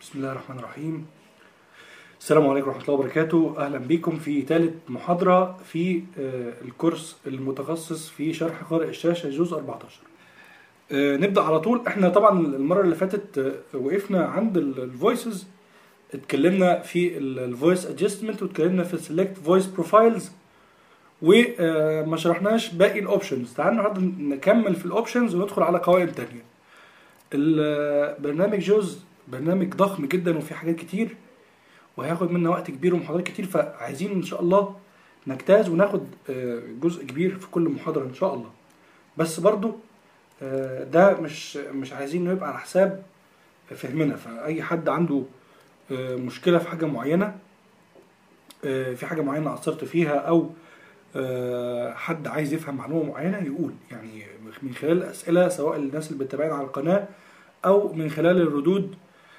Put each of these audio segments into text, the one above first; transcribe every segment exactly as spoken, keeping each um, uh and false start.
بسم الله الرحمن الرحيم. السلام عليكم ورحمة الله وبركاته. أهلا بكم في ثالث محاضرة في الكورس المتخصص في شرح قارئ الشاشة جزء أربعتاشر. نبدأ على طول. احنا طبعا المرة اللي فاتت وقفنا عند الفويسز، اتكلمنا في الفويس ادجستمنت واتكلمنا في السلكت فويس بروفايلز وما شرحناش باقي الاوبشنز. تعالوا النهارده نكمل في الاوبشنز وندخل على قوائم تانية. البرنامج جوز برنامج ضخم جدا وفيه حاجات كتير وهياخد منا وقت كبير ومحاضرات كتير، فعايزين ان شاء الله نجتاز وناخد جزء كبير في كل محاضرة ان شاء الله. بس برضو ده مش مش عايزين انه يبقى على حساب فهمنا. فاي حد عنده مشكلة في حاجة معينة، في حاجة معينة قصرت فيها او حد عايز يفهم معلومة معينة يقول، يعني من خلال الأسئلة سواء الناس اللي بتتابعنا على القناة أو من خلال الردود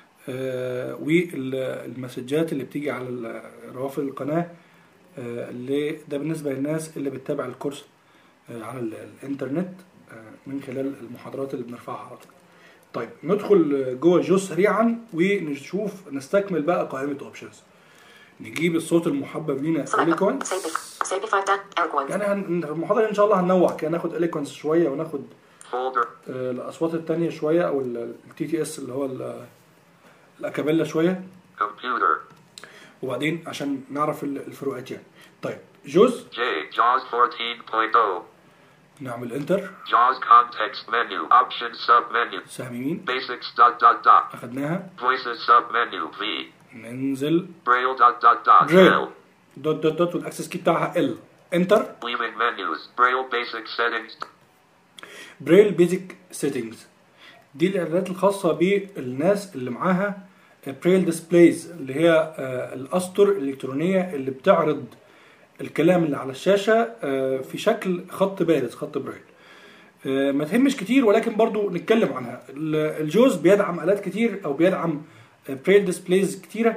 والمسجات اللي بتيجي على روافد القناة. اللي ده بالنسبة للناس اللي بتتابع الكورس على الانترنت من خلال المحاضرات اللي بنرفعها على طول. طيب ندخل جوه جوز سريعا ونشوف نستكمل بقى قائمة اوبشنز. نجيب الصوت المحبب لينا إليكوانس. يعني في المحاضرة ان شاء الله هننوع كده، ناخد إليكوانس شوية وناخد الاصوات التانية شوية او التي تي اس اللي هو الاكابيلا شوية، وبعدين عشان نعرف الفروقات يعني. طيب جوز جوز أربعتاشر. نعمل انتر. جوز context menu option sub menu سهم يمين basics dot dot dot اخدناها. voices sub menu V ننزل braille dot dot dot braille دوت دوت دوت والاكسس كي بتاعها ال انتر. leaving menus braille basic settings braille basic settings دي الاعدادات الخاصة بالناس اللي معاها braille displays اللي هي الاسطر الالكترونية اللي بتعرض الكلام اللي على الشاشة في شكل خط بارز، خط برايل. ما تهمش كتير ولكن برضو نتكلم عنها. الجوز بيدعم آلات كتير او بيدعم برايل ديسبلايز كتيرة،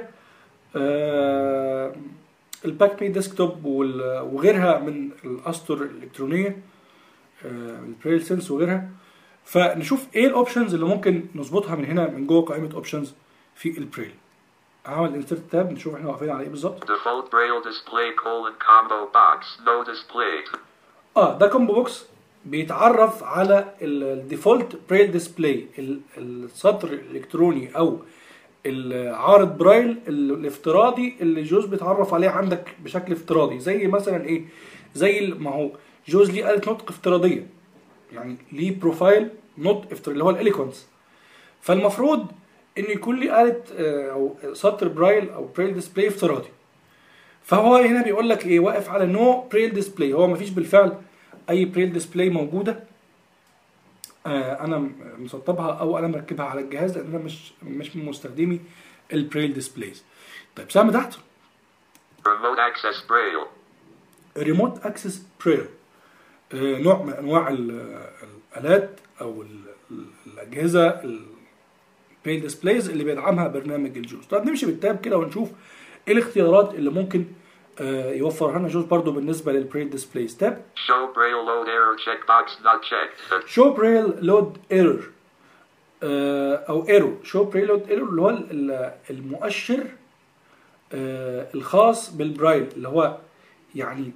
الباك بي ديسكتوب وغيرها من الاسطر الالكترونية، البرايل سنس وغيرها. فنشوف ايه الاوبشنز اللي ممكن نظبطها من هنا من جوه قائمة اوبشنز في البرايل. هعمل انسرت تاب نشوف احنا واقفين على ايه بالظبط. default braille display colon combo box no display. اه ده كومبو بوكس بيتعرف على الديفولت برايل ديسبلاي، السطر الالكتروني او العارض برايل الافتراضي اللي جوز بيتعرف عليه عندك بشكل افتراضي. زي مثلا ايه؟ زي ما هو جوز ليه آلة نطق افتراضيه، يعني ليه بروفايل نطق افتراضي اللي هو الإليكوانس. فالمفروض ان يكون لي آلة او سطر برايل او برايل ديسبلاي افتراضي. فهو هنا بيقول لك ايه؟ واقف على نو برايل ديسبلاي. هو مفيش بالفعل اي برايل ديسبلاي موجوده آه انا مسطبها او انا مركبها على الجهاز، لان انا مش مش من مستخدمي البرايل ديسبلايز. طيب سهم تحت remote access braille ريموت اكسس برايل، نوع من انواع الالات او الاجهزه برايل ديسبلايز اللي بيدعمها برنامج الجوز. طب نمشي بالتاب كده ونشوف ايه الاختيارات اللي ممكن آه يوفرها لنا جوز برضو بالنسبه للبرايل ديسبلايز. تاب show braille load error checkbox not checked show braille load error آه او error show braille load error اللي هو المؤشر آه الخاص بالبرايل، اللي هو يعني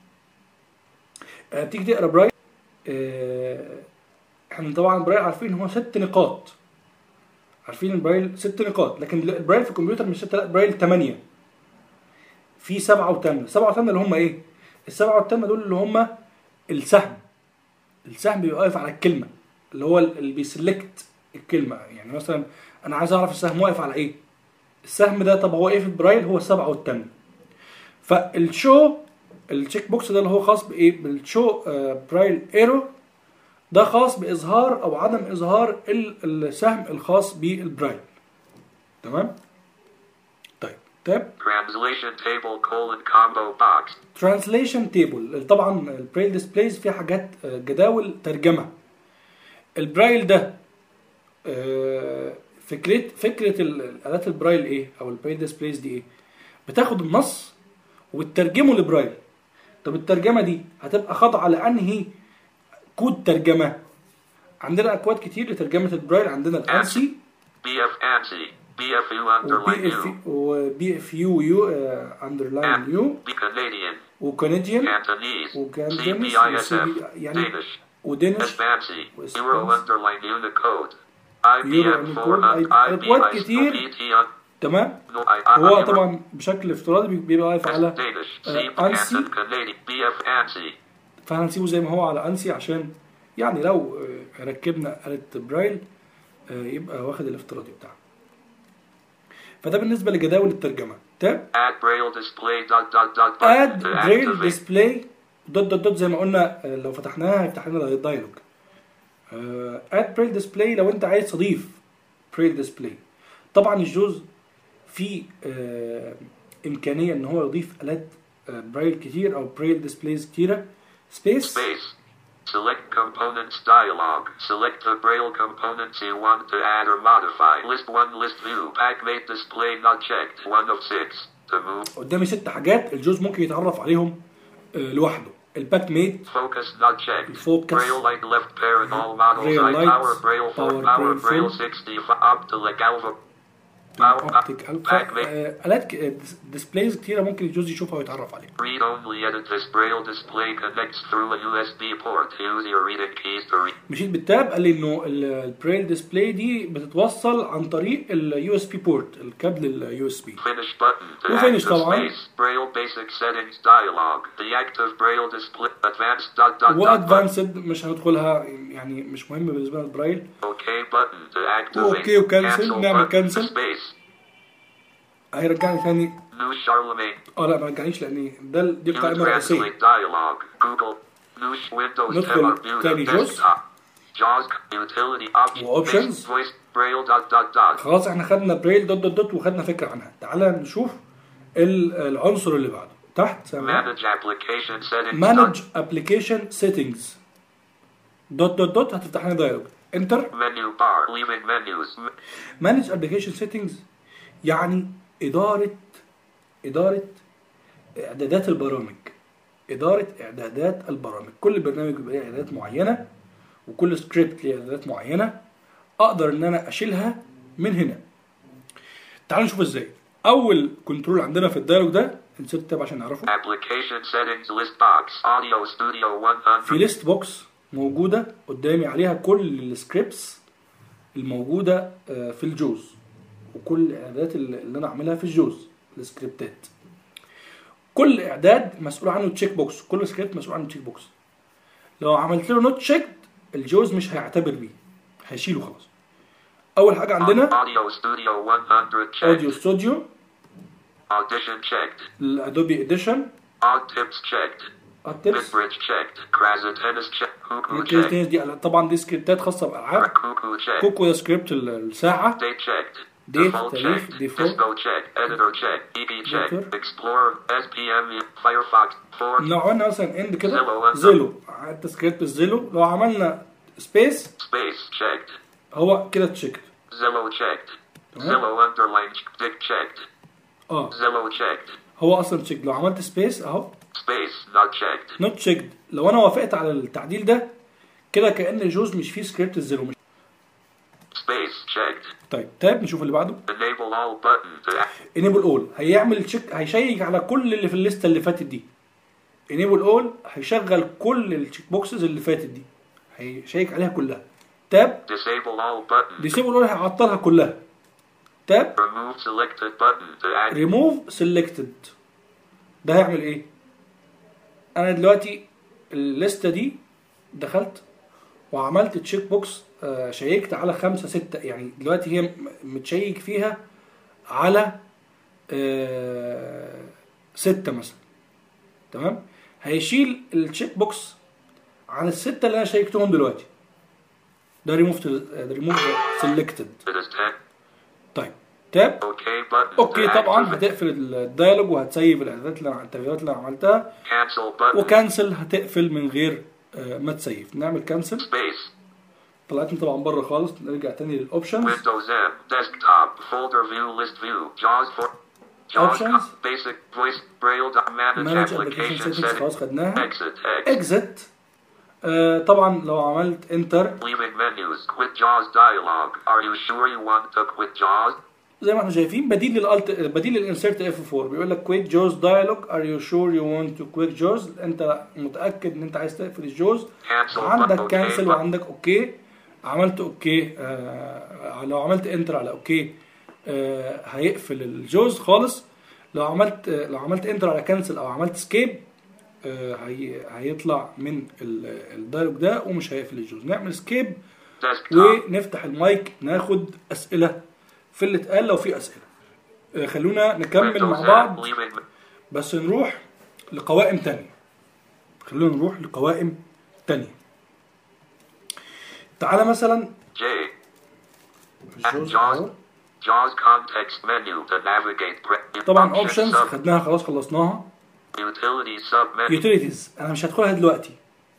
آه تيجي تقرا برايل. آه احنا طبعا برايل عارفين هو ست نقاط، عارفين البرايل ست نقاط، لكن البرايل في الكمبيوتر مش ستة، لا برايل ثمانية. في سبعة وثمانية. سبعة وثمانية اللي هم ايه؟ السبعة والثمانية دول اللي هم السهم. السهم بيبقى واقف على الكلمة، اللي هو اللي بيسلكت الكلمة. يعني مثلا انا عايز اعرف السهم واقف على ايه؟ السهم ده طب هو ايه في البرايل؟ هو السبعة والثمانية. فالشو التشيك بوكس ده اللي هو خاص بايه؟ بالشو برايل ايرور، ده خاص بإظهار أو عدم إظهار السهم الخاص بالبرايل. تمام؟ طيب تاب translation table colon combo box translation table. طبعا البرايل ديسبلايز فيها حاجات جداول ترجمة. البرايل ده فكرة فكرة الآلات البرايل إيه؟ أو البرايل ديسبلايز دي إيه؟ بتاخد النص وتترجمه لبرايل. طب الترجمة دي هتبقى خاضعة لأنهي كود ترجمة؟ عندنا اكواد كتير لترجمه البرايل. عندنا الانسي بي اف انسي بي اف يو underline وبي اف U. وبي اف يو يو اندرلاين يو B Canadian. وكنديان Cantonese. وكاندونيس C B I S وسي F. بي يعني Danish. ودينش Espansi. Euro وإسبانس underline Unicode. I B يورو M انيكود four I B اكواد I كتير. P T. تمام. No, I, I, هو I, طبعا بشكل افتراضي بيبقى واقف على Danish. C آه، انسي، Canton Canadian. B F ANSI. فهنسيبه زي ما هو على انسي عشان يعني لو آه، ركبنا آلة برايل آه، يبقى واخد الافتراضي بتاعه. فده بالنسبة لجداول الترجمة. تاب Add braille display dot dot dot اد button to برايل activate. ديسبلاي دوت دوت دوت زي ما قلنا آه، لو فتحناها هيفتح لنا الدايلوج. اد برايل ديسبلاي لو انت عايز تضيف برايل ديسبلاي. طبعا الجوز في آه، امكانيه ان هو يضيف الات آه، برايل كتير او برايل ديسبلايز كتيره. سبيس Space. Select components dialog. Select the braille components you want to add or modify. List one, list view. Backmate display not checked. One of six. To move. قدامي ست حاجات الجوز ممكن يتعرف عليهم آه، لوحده. الباك ميت، Focus not checked. Focus. Braille light left pair in all models. Braille High light, power braille full power power braille braille full. sixty-five up to like alpha. Power اوبتيك الفا. backmate. آه، الات ديسبلايز كتيره ممكن الجوز يشوفها ويتعرف عليها. Read only edit. This braille display connects through a U S B port. Use your reading keys to read. مشيت بالتاب قال لي انه البرايل ديسبلاي دي بتتوصل عن طريق اليو اس بي بورت، الكابل اليو اس بي. Finish button to وفينش active طبعا. space. Braille basic settings dialog. The active braille display advanced dot dot dot. وادفانسد مش هندخلها يعني مش مهم بالنسبه لنا البرايل. OK button to activate. اوكي وكنسل، Cancel نعمل button. كنسل. Space. هيرجعني ثاني. New Charlemagne. اه لا ما رجعنيش لان ده دي New قائمه رئيسيه. translate dialog. Google. New Windows ندخل ten view تاني جوز. desktop. JAWS utility option. وoptions. Basic voice braille dot dot dot. خلاص احنا خدنا برايل دوت دوت دوت وخدنا فكره عنها. تعالى نشوف ال- العنصر اللي بعده تحت. Manage application settings. مانج ابلكيشن سيتنجز دوت دوت دوت هتفتح لنا دايلوج. انتر. Menu bar. Leaving menus. مانج ابلكيشن سيتنجز يعني اداره اداره اعدادات البرامج. اداره اعدادات البرامج. كل برنامج بيبقى له اعدادات معينه وكل سكريبت له اعدادات معينه اقدر ان انا اشيلها من هنا. تعالوا نشوف ازاي. اول كنترول عندنا في الدايلوج ده نسيت التاب عشان نعرفه. Application settings list box. Audio Studio one hundred. في ليست بوكس موجوده قدامي عليها كل السكريبتس الموجوده آه، في الجوز وكل الاعدادات اللي انا اعملها في الجوز السكريبتات. كل اعداد مسؤول عنه تشيك بوكس، كل سكريبت مسؤول عنه تشيك بوكس. لو عملت له نوت تشيك الجوز مش هيعتبر بيه، هيشيله خلاص. اول حاجه عندنا Audio Studio one hundred checked. اوديو ستوديو، Audition checked. الادوبي اديشن، Odd tips checked. التبس. Bitbridge checked. Krasa tennis checked. Cuckoo checked. الكريتينز دي طبعا دي سكريبتات خاصه بالالعاب. Cuckoo checked. كوكو ده سكريبت الساعه. Date checked. Date, Default تاريخ, checked. default. Disco checked. Editor checked. E P checked. Editor. Explorer. S P M. Firefox. four. نوعنا مثلا اند كده Zillow. زيلو، حتى سكريبت الزيلو لو عملنا سبيس Space checked. هو كده تشيكت. Zillow checked. تمام. Zillow underline. Dick checked. اه Zillow checked. هو اصلا تشيك. لو عملت سبيس اهو Space not checked. نوت تشيكد. لو انا وافقت على التعديل ده كده كأن جوز مش فيه سكريبت الزيرو. مش Space checked. طيب تاب نشوف اللي بعده. Enable all button to انيبل اول هيعمل تشيك، هيشيك على كل اللي في الليسته اللي فاتت دي. انيبل اول هيشغل كل التشيك بوكسز اللي فاتت دي، هيشيك عليها كلها. تاب disable all button. ديسيبل اول هيعطلها كلها. تاب Remove selected button to add. ريموف سيلكتد ده هيعمل ايه؟ انا دلوقتي الليسته دي دخلت وعملت تشيك بوكس، آه شيكت على خمسة ستة، يعني دلوقتي هي متشيك فيها على آه ستة مثلا. تمام؟ هيشيل التشيك بوكس عن الستة اللي انا شيكتهم دلوقتي. ده ريموف ريموف سيلكتد. طيب تاب Okay button. اوكي to طبعا activate. هتقفل الدايلوج وهتسيب الاعدادات اللي أنا- التغييرات اللي انا عملتها، Cancel button. وكانسل هتقفل من غير آه ما تسيف. نعمل كانسل. Space. طلعتني طبعا بره خالص. نرجع تاني للاوبشنز. Windows M. Desktop. Folder view. List view. JAWS for. JAWS. Options. Basic voice. Braille. dot- Manage مانج application ابلكيشن سيتنجز settings. خلاص خدناها. Exit. Exit. اكزت. آه طبعا لو عملت انتر Leaving menus. Quit JAWS dialog. Are you sure you want to quit JAWS? زي ما احنا شايفين بديل للالت بديل للانسيرت اف أربعة. بيقول لك كويك جوز دايلوج ار يو شور يو ونت تو كويك جوز، انت متاكد ان انت عايز تقفل الجوز. عندك كانسل وعندك اوكي. عملت اوكي، آه لو عملت انتر على اوكي آه هيقفل الجوز خالص. لو عملت آه لو عملت انتر على كانسل او عملت سكيب آه هي هيطلع من الدايلوج ده ومش هيقفل الجوز. نعمل سكيب ونفتح المايك ناخد اسئله في اللي اتقال لو في اسئله. آه خلونا نكمل مع بعض بس نروح لقوائم تانية. خلونا نروح لقوائم تانية. تعالى مثلا J JAWS context menu to navigate. طبعا اوبشنز خدناها خلاص خلصناها. Utilities sub menu. Utilities انا مش هدخلها دلوقتي.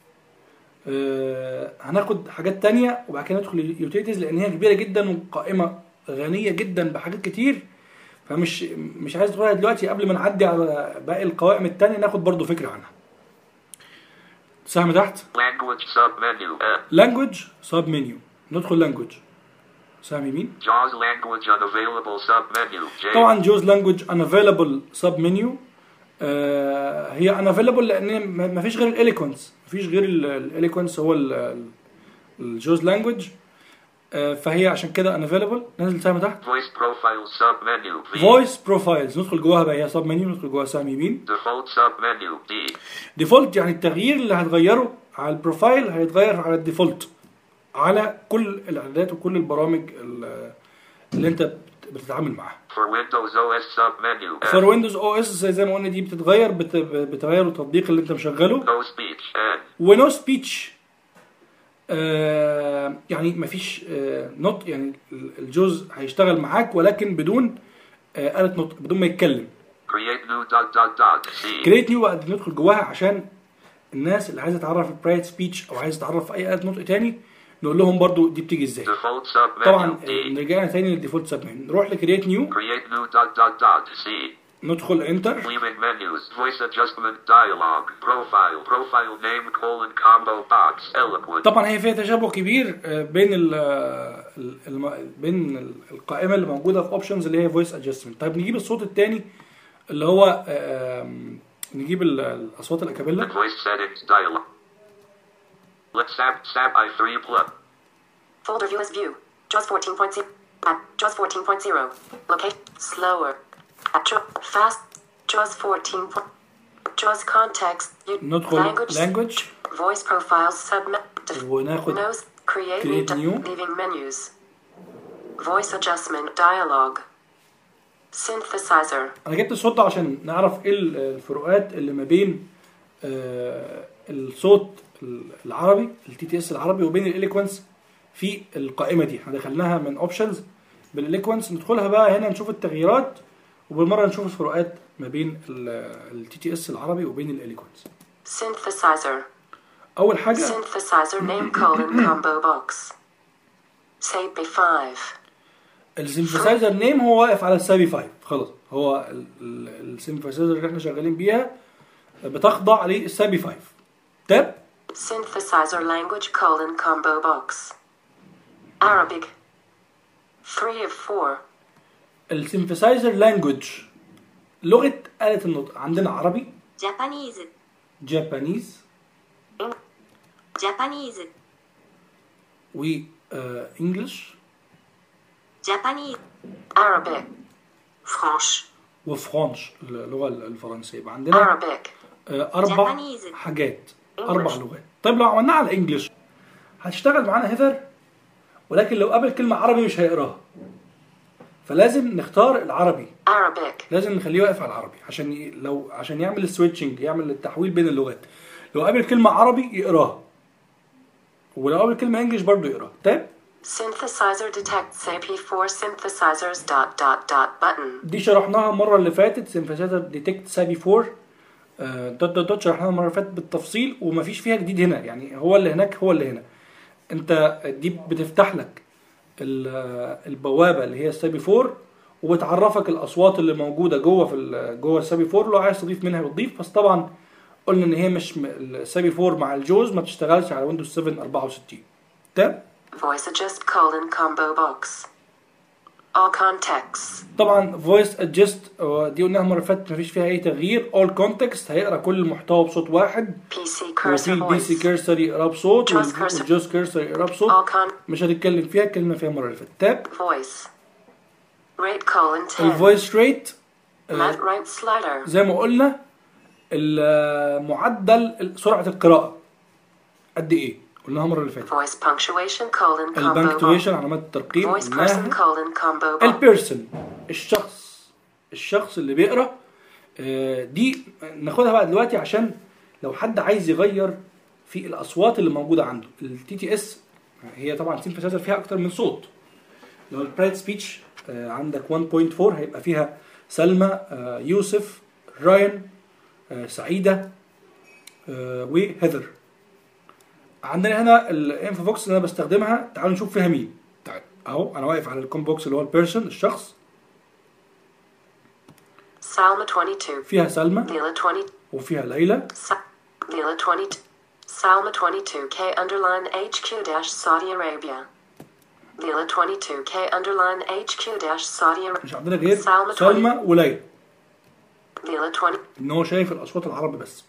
أه هناخد حاجات تانية وبعد كده ندخل Utilities لان هي كبيرة جدا وقائمة غنية جدا بحاجات كتير، فمش مش عايز ادخلها دلوقتي. قبل ما نعدي على باقي القوائم التانية ناخد برضو فكرة عنها. سهم تحت Language sub menu. Language sub menu. ندخل Language. سهم يمين. JAWS language unavailable sub menu. J. طبعا JAWS language unavailable sub menu. آه هي unavailable لان ما فيش غير الاليكونس، ما فيش غير الاليكونس هو الجوز لانجوج. آه فهي عشان كده unavailable. ننزل سهم تحت Voice profile sub menu. Voice profiles. ندخل جواها بقى هي sub menu. ندخل جواها سهم يمين. Default sub menu. D. default يعني التغيير اللي هتغيره على البروفايل هيتغير على الديفولت على كل الاعدادات وكل البرامج اللي انت بتتعامل معاها. For Windows او اس sub menu. For Windows او اس زي ما قلنا دي بتتغير بتغير التطبيق اللي انت مشغله. No speech. ونو سبيتش آه يعني مفيش آه نطق، يعني الجوز هيشتغل معاك ولكن بدون آه آلة نطق، بدون ما يتكلم. Create new dot dot dot. C. Create new بقى ندخل جواها عشان الناس اللي عايزه تعرف البرايت سبيتش او عايزه تعرف اي آلة نطق تاني نقول لهم برضو دي بتيجي ازاي. طبعا نرجعنا تاني للديفولت سب منيو. نروح لكرييت نيو. Create new dot dot dot. C. ندخل انتر. Leaving menus. Voice adjustment dialog. Profile. Profile name colon combo box. Eloquent. طبعا هي فيها تشابه كبير بين ال بين القائمه اللي موجوده في اوبشنز اللي هي فويس ادجستمنت. طيب نجيب الصوت الثاني اللي هو نجيب الاصوات الاكابيلا. Voice settings dialog. Let's sap sap i three plus. Folder view as view. JAWS fourteen point zero. At JAWS fourteen point zero. Location slower. At fast. JAWS fourteen. JAWS context. ندخل language. Voice profiles submit. وناخد Nose. Create, create new. Leaving menus. Voice adjustment dialog. Synthesizer. انا جبت الصوت ده عشان نعرف ايه الفروقات اللي ما بين آه الصوت العربي التي تي اس العربي وبين الاليكوانس في القائمه دي. احنا دخلناها من اوبشنز بالاليكوانس، ندخلها بقى هنا نشوف التغييرات وبالمره نشوف الفروقات ما بين التي تي اس العربي وبين الاليكوانس. Synthesizer. اول حاجه Synthesizer name colon combo box. سابي خمسة. السينثسايزر نيم هو واقف على السابي خمسة خلاص. هو السينثسايزر اللي احنا شغالين بيها بتخضع للسابي خمسة. تاب Synthesizer language colon combo box. Arabic. three of four. السينثسايزر لانجوج لغة آلة النطق عندنا عربي. Japanese. جابانيز. Japanese. و انجلش. Japanese. Arabic. فرنش. وفرنش اللغة الفرنسية. يبقى عندنا Arabic. أربع Japanese. حاجات. أربع لغات. طيب لو عملناها على انجلش هتشتغل معانا هيفر، ولكن لو قابل كلمة عربي مش هيقراها، فلازم نختار العربي. Arabic. لازم نخليه واقف على العربي عشان ي... لو عشان يعمل السويتشنج، يعمل التحويل بين اللغات. لو قابل كلمة عربي يقراها، ولو قابل كلمة انجلش برضه يقراها. تمام؟ Synthesizer detects A P four synthesizers dot dot dot button. دي شرحناها المرة اللي فاتت. سينثسايزر ديتكت سابي أربعة دوت دوت دوت شرحناها المرة اللي فاتت بالتفصيل ومفيش فيها جديد هنا، يعني هو اللي هناك هو اللي هنا. انت دي بتفتح لك البوابة اللي هي السابي أربعة وبتعرفك الأصوات اللي موجودة جوه في جوه السابي أربعة. لو عايز تضيف منها بتضيف، بس طبعا قلنا ان هي مش السابي أربعة مع الجوز ما بتشتغلش على ويندوز سبعة أربعة وستين. تمام؟ Voice adjust colon combo box. All contexts. طبعا فويس ادجست دي قلناها المره اللي فاتت مفيش فيها اي تغيير. اول كونتكست هيقرا كل المحتوى بصوت واحد، P C وفي cursor البي سي voice. كيرسر يقرا بصوت Jaws cursor. والجوز كيرسر يقرا بصوت. All con مش هنتكلم فيها، اتكلمنا فيها المره اللي فاتت. تاب voice. Rate colon ten. الفويس ريت Left right slider. زي ما قلنا المعدل سرعه القراءه قد ايه، قلناها المره اللي فاتت. Voice punctuation colon combo. البنكتويشن علامات الترقيم Voice person قلناها. colon combo. البيرسون الشخص الشخص اللي بيقرا آه، دي ناخدها بقى دلوقتي عشان لو حد عايز يغير في الاصوات اللي موجوده عنده. التي تي اس هي طبعا سينثسايزر فيها اكتر من صوت. لو البرايت سبيتش عندك واحد فاصلة أربعة هيبقى فيها سلمى، آه، يوسف، راين، آه، سعيده، آه، وهيذر. عندنا هنا الانفو بوكس اللي انا بستخدمها، تعالوا نشوف فيها مين. تعال اهو انا واقف على الكوم بوكس اللي هو البيرسون الشخص. Salma twenty-two. فيها سلمى Leela twenty. وفيها ليلى. Sa- Leela twenty. Salma twenty-two K underline H Q dash Saudi Arabia. Leela twenty-two K underline H Q dash Saudi Arabia. مش عندنا غير سلمى سلمى وليلى، Leela twenty. ان هو شايف الاصوات العربي بس.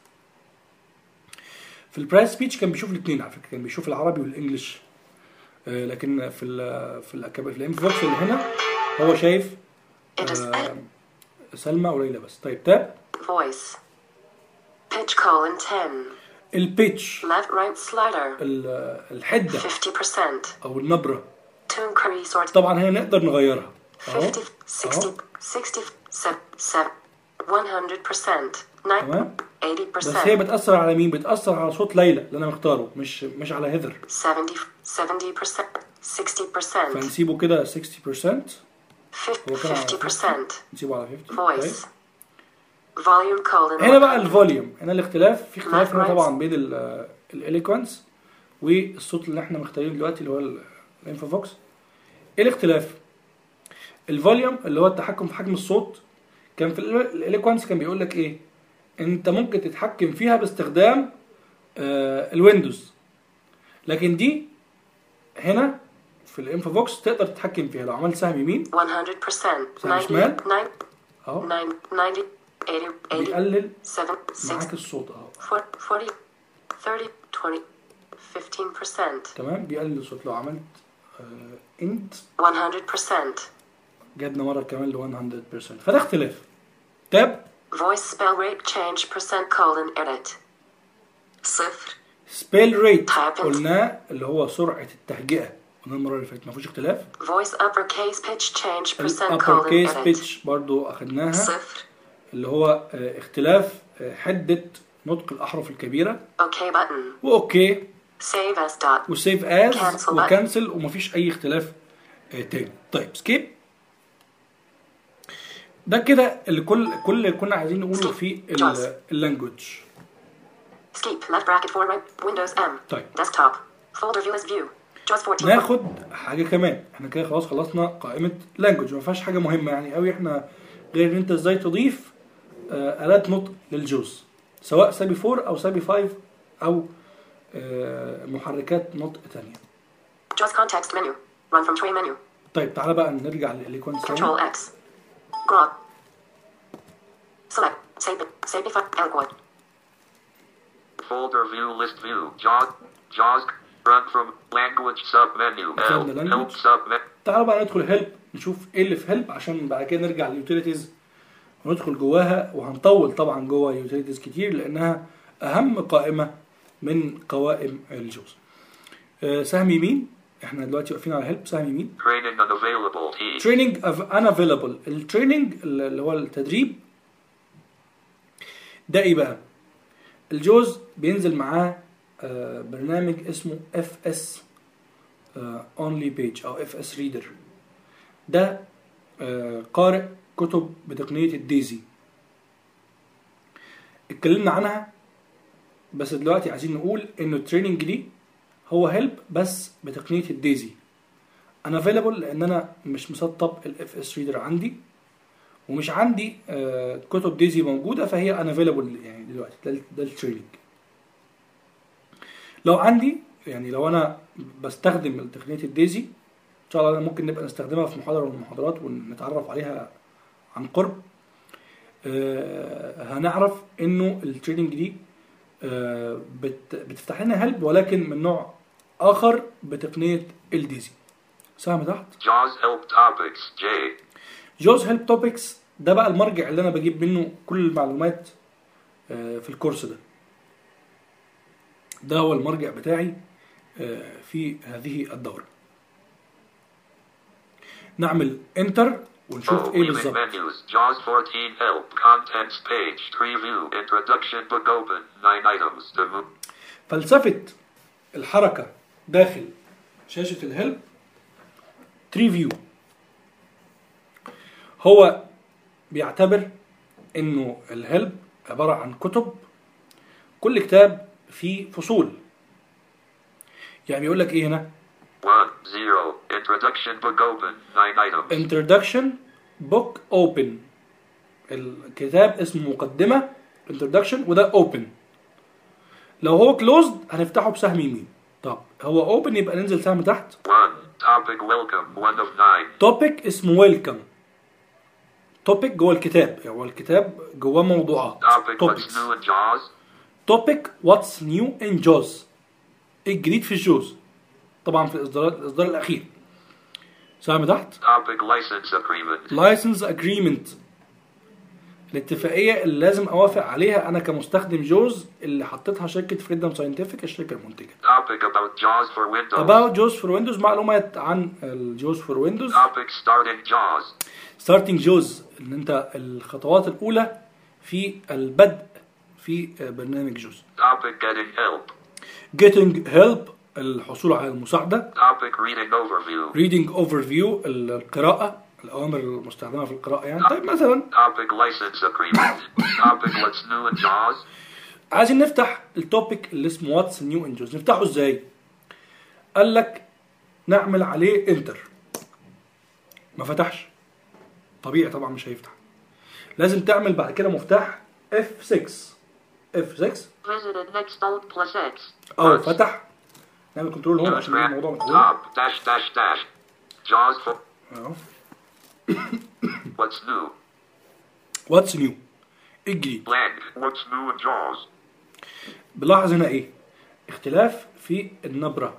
في البرايت سبيتش كان بيشوف الاثنين على فكره، كان بيشوف العربي والانجليش. آه، لكن في ال في ال في الانفو بوكس اللي هنا هو شايف It is آه، سلمى وليلى بس. طيب تاب voice. Pitch colon ten. البيتش Left right slider. ال- الحده fifty percent. او النبره. Tune crease or طبعا هنا نقدر نغيرها اهو fifty, sixty, sixty, seven, one hundred percent, nine, تمام. eighty بس هي percent, بتاثر على مين؟ بتاثر على صوت ليلى اللي انا مختاره، مش مش على هيذر. seventy, seventy percent, sixty percent, فنسيبه كده ستين بالمية. هو كان على fifty percent. نسيبه على خمسين. Voice. Volume colon. هنا بقى الفوليوم، هنا الاختلاف في اختلاف هنا Right. طبعا بين الاليكوانس والصوت اللي احنا مختارينه دلوقتي اللي هو الانفو فوكس. ايه الاختلاف؟ الفوليوم اللي هو التحكم في حجم الصوت، كان في الاليكوانس كان بيقول لك ايه؟ انت ممكن تتحكم فيها باستخدام آه الويندوز، لكن دي هنا في الانفو فوكس تقدر تتحكم فيها. لو عملت سهم يمين one hundred percent, سهم ninety, شمال nine, اهو nine, ninety, eighty, eighty, بيقلل seven, معاك six, الصوت اهو. forty, thirty, twenty, fifteen percent, تمام بيقلل الصوت. لو عملت آه انت one hundred percent. جدنا مره كمان ل مية بالمية. فده اختلاف. تاب Voice spell rate change percent colon edit. صفر. سبيل ريت Type in. قلناه اللي هو سرعه التهجئه، قلنا المره اللي فاتت ما فيهوش اختلاف. Voice uppercase pitch change percent الابر colon كيس edit. بيتش برضو اخدناها صفر. اللي هو آه، اختلاف آه، حده نطق الاحرف الكبيره. OK button. واوكي Save as dot. وسيف از Cancel button. وكنسل ومفيش اي اختلاف آه، تاني. طيب سكيب. ده كده اللي كل كل اللي كنا عايزين نقوله في اللانجوج. Skip left bracket for right. Windows M. طيب Desktop. Folder view as view. JAWS fourteen. ناخد حاجه كمان. احنا كده خلاص خلصنا قائمه لانجوج، ما فيهاش حاجه مهمه يعني قوي احنا غير ان انت ازاي تضيف آه، الات نطق للجوز، سواء سابي أربعة او سابي خمسة او آه، محركات نطق ثانيه. JAWS context menu. Run from tray menu. طيب تعالى بقى نرجع للإيكوانز ثاني. Control X. Grok. Select. Save it. Save it. Eloquent. Folder view list view. JAWS. JAWS. Run from language submenu. Help. أخدنا Help language. submenu. تعالوا بقى ندخل هيلب نشوف ايه اللي في هيلب عشان بعد كده نرجع لليوتيليتيز وندخل جواها، وهنطول طبعا جوه يوتيليتيز كتير لانها اهم قائمه من قوائم الجوز. آه، سهم يمين، احنا دلوقتي واقفين على هيلب. سهم يمين Training unavailable. T. تريننج unavailable. التريننج اللي هو التدريب ده ايه بقى؟ الجوز بينزل معاه آه، برنامج اسمه اف اس اونلي بيج او اف اس ريدر. ده آه، قارئ كتب بتقنية الديزي، اتكلمنا عنها، بس دلوقتي عايزين نقول انه التريننج دي هو هيلب بس بتقنية الديزي. انا available لان انا مش مسطب الاف اس ريدر عندي، ومش عندي آه، كتب ديزي موجودة، فهي انا available يعني دلوقتي. ده, ده التريننج. لو عندي يعني لو انا بستخدم تقنية الديزي شاء الله ممكن نبقى نستخدمها في محاضره من المحاضرات ونتعرف عليها عن قرب. آه هنعرف انه التريدنج دي آه بت بتفتح لنا هلب ولكن من نوع اخر بتقنيه الديزي. سهم تحت جوز هيلب توبكس جي. جوز هيلب توبكس ده بقى المرجع اللي انا بجيب منه كل المعلومات آه في الكورس ده. ده هو المرجع بتاعي آه في هذه الدوره. نعمل انتر ونشوف ايه بالظبط. جوز fourteen help contents page preview introduction book open nine items. فلسفة الحركة داخل شاشة الهلب تريفيو هو بيعتبر انه الهلب عبارة عن كتب، كل كتاب فيه فصول. يعني بيقول لك ايه هنا؟ one zero introduction book open nine items. introduction book open. الكتاب اسمه مقدمة introduction وده open. لو هو closed هنفتحه بسهم يمين. طب هو open يبقى ننزل سهم تحت. one topic welcome one of nine. topic اسمه welcome. topic جوه الكتاب، يعني هو الكتاب جواه موضوعات. topic what's new in JAWS. topic what's new in JAWS. ايه الجديد في الجوز؟ طبعا في الاصدار الاصدار الاخير. سهم تحت. topic license agreement. license agreement. الاتفاقيه اللي لازم اوافق عليها انا كمستخدم جوز اللي حطيتها شركه فريدم ساينتفك الشركه المنتجه. topic about JAWS for Windows. about JAWS for Windows. معلومات عن الجوز فور ويندوز. topic starting JAWS. starting JAWS ان انت الخطوات الاولى في البدء في برنامج جوز. topic getting help. getting help الحصول على المساعدة. topic reading overview. reading overview القراءة، الأوامر المستخدمة في القراءة يعني. طيب مثلا topic license agreement. topic what's new in JAWS. عايزين نفتح التوبيك اللي اسمه what's new in JAWS. نفتحه ازاي؟ قال لك نعمل عليه انتر. ما فتحش طبيعي طبعا مش هيفتح. لازم تعمل بعد كده مفتاح إف ستة. إف ستة Visited next alt plus X. اه فتح. نعمل كنترول هون عشان الموضوع متطور. top dash dash dash. JAWS for اهو. what's new. what's new ايه الجديد؟ blank what's new in JAWS. بلاحظ هنا ايه؟ اختلاف في النبرة،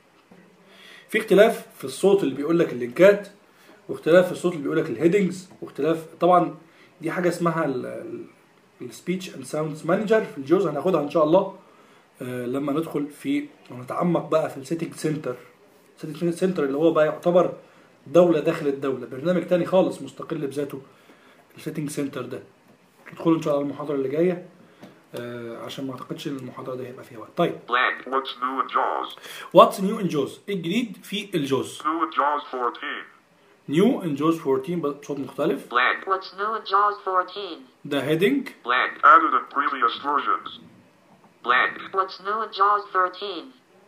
في اختلاف في الصوت اللي بيقول لك اللينكات، واختلاف في الصوت اللي بيقول لك الهيدنجز، واختلاف طبعا دي حاجه اسمها السبيتش اند ساوندز مانجر في الجوز هناخدها ان شاء الله آه لما ندخل في ونتعمق بقى في السيتنج سنتر. السيتنج سنتر اللي هو بقى يعتبر دوله داخل الدوله، برنامج تاني خالص مستقل بذاته السيتنج سنتر ده. ندخل ان شاء الله المحاضره اللي جايه آه عشان ما اعتقدش ان المحاضره دي هيبقى فيها وقت. طيب blank what's new in JAWS. واتس نيو ان جوز ايه الجديد في الجوز؟ new in JAWS fourteen. نيو ان جوز أربعتاشر بصوت مختلف. blank What's new in JAWS fourteen? ده هيدنج. blank added in previous versions. blank What's new in JAWS thirteen?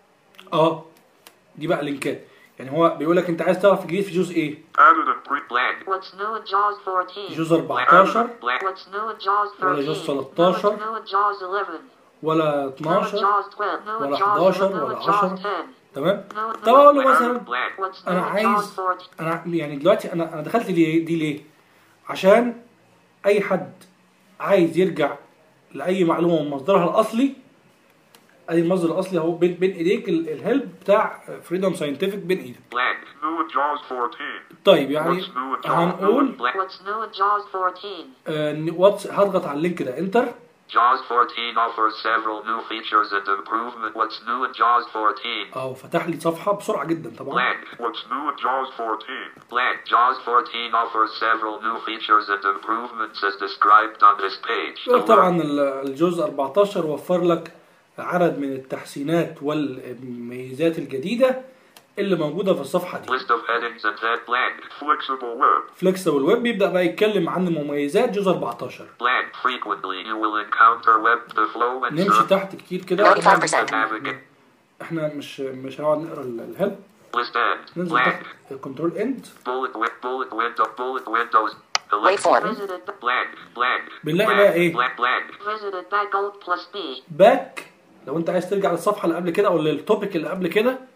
اه دي بقى لينكات، يعني هو بيقول لك انت عايز تعرف الجديد في جزء ايه؟ added in pre blank What's new in JAWS fourteen? جزء أربعتاشر blank What's new in JAWS ولا thirteen? جزء What's تلتاشر new in JAWS eleven? ولا New in اتناشر JAWS twelve? New in ولا JAWS حداشر eleven? New ولا in JAWS عشرة. ten? تمام؟ No, no. طب اقول له مثلا blank What's new انا in عايز JAWS fourteen? انا يعني دلوقتي انا انا دخلت ليه دي ليه؟ عشان اي حد عايز يرجع لاي معلومه من مصدرها الاصلي، ادي المصدر الاصلي اهو بين بين ايديك الهيلب بتاع فريدم ساينتفك بين ايدك. blank new in JAWS fourteen. طيب يعني What's new in JAWS? هنقول blank What's new in JAWS fourteen? آه واتس هضغط على اللينك ده انتر. JAWS fourteen offers several new features and improvement. What's new in JAWS fourteen? اهو فتح لي صفحه بسرعه جدا طبعا. blank what's new in JAWS fourteen? blank JAWS fourteen offers several new features and improvements as described on this page. طبعا الجزء أربعتاشر وفر لك عدد من التحسينات والميزات الجديدة اللي موجودة في الصفحة دي. list of headings and head blank flexible web فليكسبل ويب بيبدأ بقى يتكلم عن مميزات جزء أربعتاشر. blank frequently you will encounter web the flow and نمشي search تحت كتير كده. navigate احنا مش مش هنقعد نقرا الهيلب. list end ننزل blank تحت كنترول اند. bullet with bullet window bullet windows Waveform. blank blank بنلاقي بقى ايه؟ blank blank Visited back alt plus B. باك لو انت عايز ترجع للصفحة اللي قبل كده او للتوبيك اللي قبل كده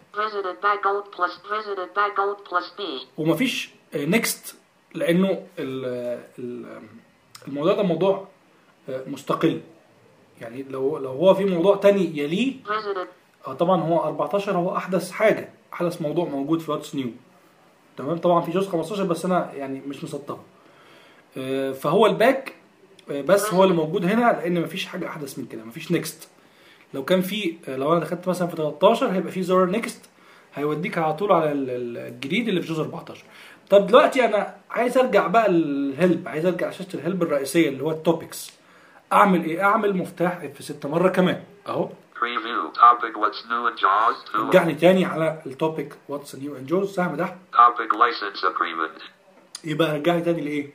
Visited by Gold plus visited by Gold plus B. ومفيش نيكست لانه ال- ال- الموضوع ده موضوع مستقل. يعني لو لو هو في موضوع تاني يليه Visited. اه طبعا هو أربعتاشر هو احدث حاجه، احدث موضوع موجود في واتس نيو. تمام. طبعا في جوز خمستاشر بس انا يعني مش مسطبه. آه، فهو الباك آه، بس هو اللي موجود هنا لان مفيش حاجه احدث من كده، مفيش نيكست. لو كان في آه، لو انا دخلت مثلا في تلتاشر هيبقى في زرار نيكست هيوديك على طول على ال- ال- الجديد اللي في جوز أربعتاشر. طب دلوقتي انا عايز ارجع بقى للهيلب، عايز ارجع لشاشه الهيلب الرئيسيه اللي هو التوبكس. اعمل ايه؟ اعمل مفتاح اف ستة مره كمان اهو. Preview topic what's new in JAWS two. رجعني تاني على التوبيك واتس نيو ان جوز، سهم تحت. Topic license agreement. يبقى رجعني تاني لايه؟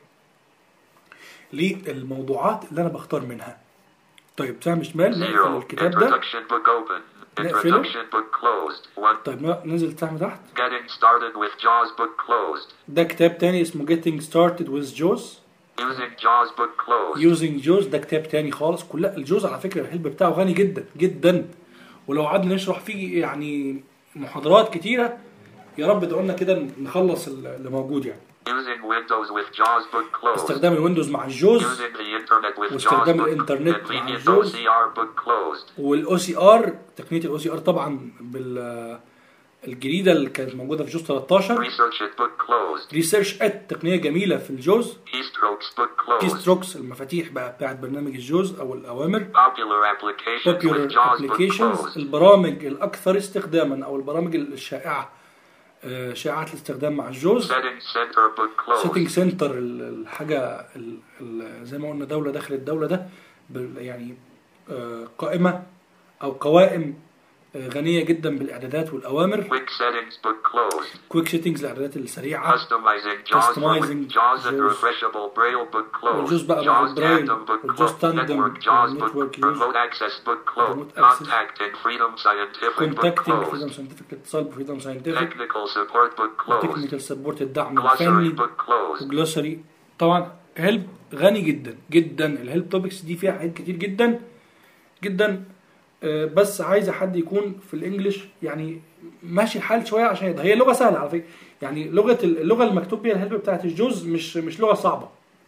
للموضوعات اللي انا بختار منها. طيب سهم شمال نقفل Zero. الكتاب ده. Introduction book open. نقفله. Introduction book closed. One. طيب ن- ننزل سهم تحت. Getting started with JAWS book closed. ده كتاب تاني اسمه Getting Started with JAWS. Using JAWS book closed. Using JAWS ده كتاب تاني خالص. كلها الجوز على فكرة الهلب بتاعه غني جدا جدا، ولو قعدنا نشرح فيه يعني محاضرات كتيرة يا رب ادعوا لنا كده نخلص اللي موجود. يعني Using Windows with JAWS book closed. استخدام الويندوز مع الجوز، Using the internet with JAWS واستخدام book. الإنترنت مع Convenient الجوز. O C R book closed. والاو سي ار، تقنيه الاو سي ار طبعا بال الجديده اللي كانت موجوده في جوز تلتاشر. Research it book closed. ريسيرش ات تقنيه جميله في الجوز. Keystrokes book كي closed. ستروكس المفاتيح بقى بتاعت برنامج الجوز او الاوامر. Popular applications with popular JAWS book applications closed. البرامج الاكثر استخداما او البرامج الشائعه آه، شائعه الاستخدام مع الجوز. Settings center book closed. سيتنج سنتر الحاجه ال- ال- زي ما قلنا دوله داخل الدوله ده بال- يعني آه، قائمه او قوائم آه، غنيه جدا بالاعدادات والاوامر. Quick settings book closed. كويك سيتنجز الاعدادات السريعه. Customizing JAWS for Customizing JAWS and JAWS. refreshable Braille book closed. والجوز بقى مع JAWS البرايل tandem book والجوز closed. تاندم Network JAWS book. والنتورك يوز. Remote access book closed. Remote access. Contacting Freedom Scientific book كونتاكتنج closed. فريدم ساينتفك الاتصال بفريدم ساينتفك. Technical support book closed. تكنيكال سبورت الدعم Glossary الفني. book closed. وجلوسري. طبعا هيلب غني جدا جدا. الهيلب توبكس دي فيها حاجات كتير جدا جدا آه، بس عايزه حد يكون في الانجليش يعني ماشي الحال شويه عشان يقدر. هي لغه سهله على فكره، يعني لغه اللغه المكتوب بيها الهيلب بتاعت الجوز مش مش لغه صعبه.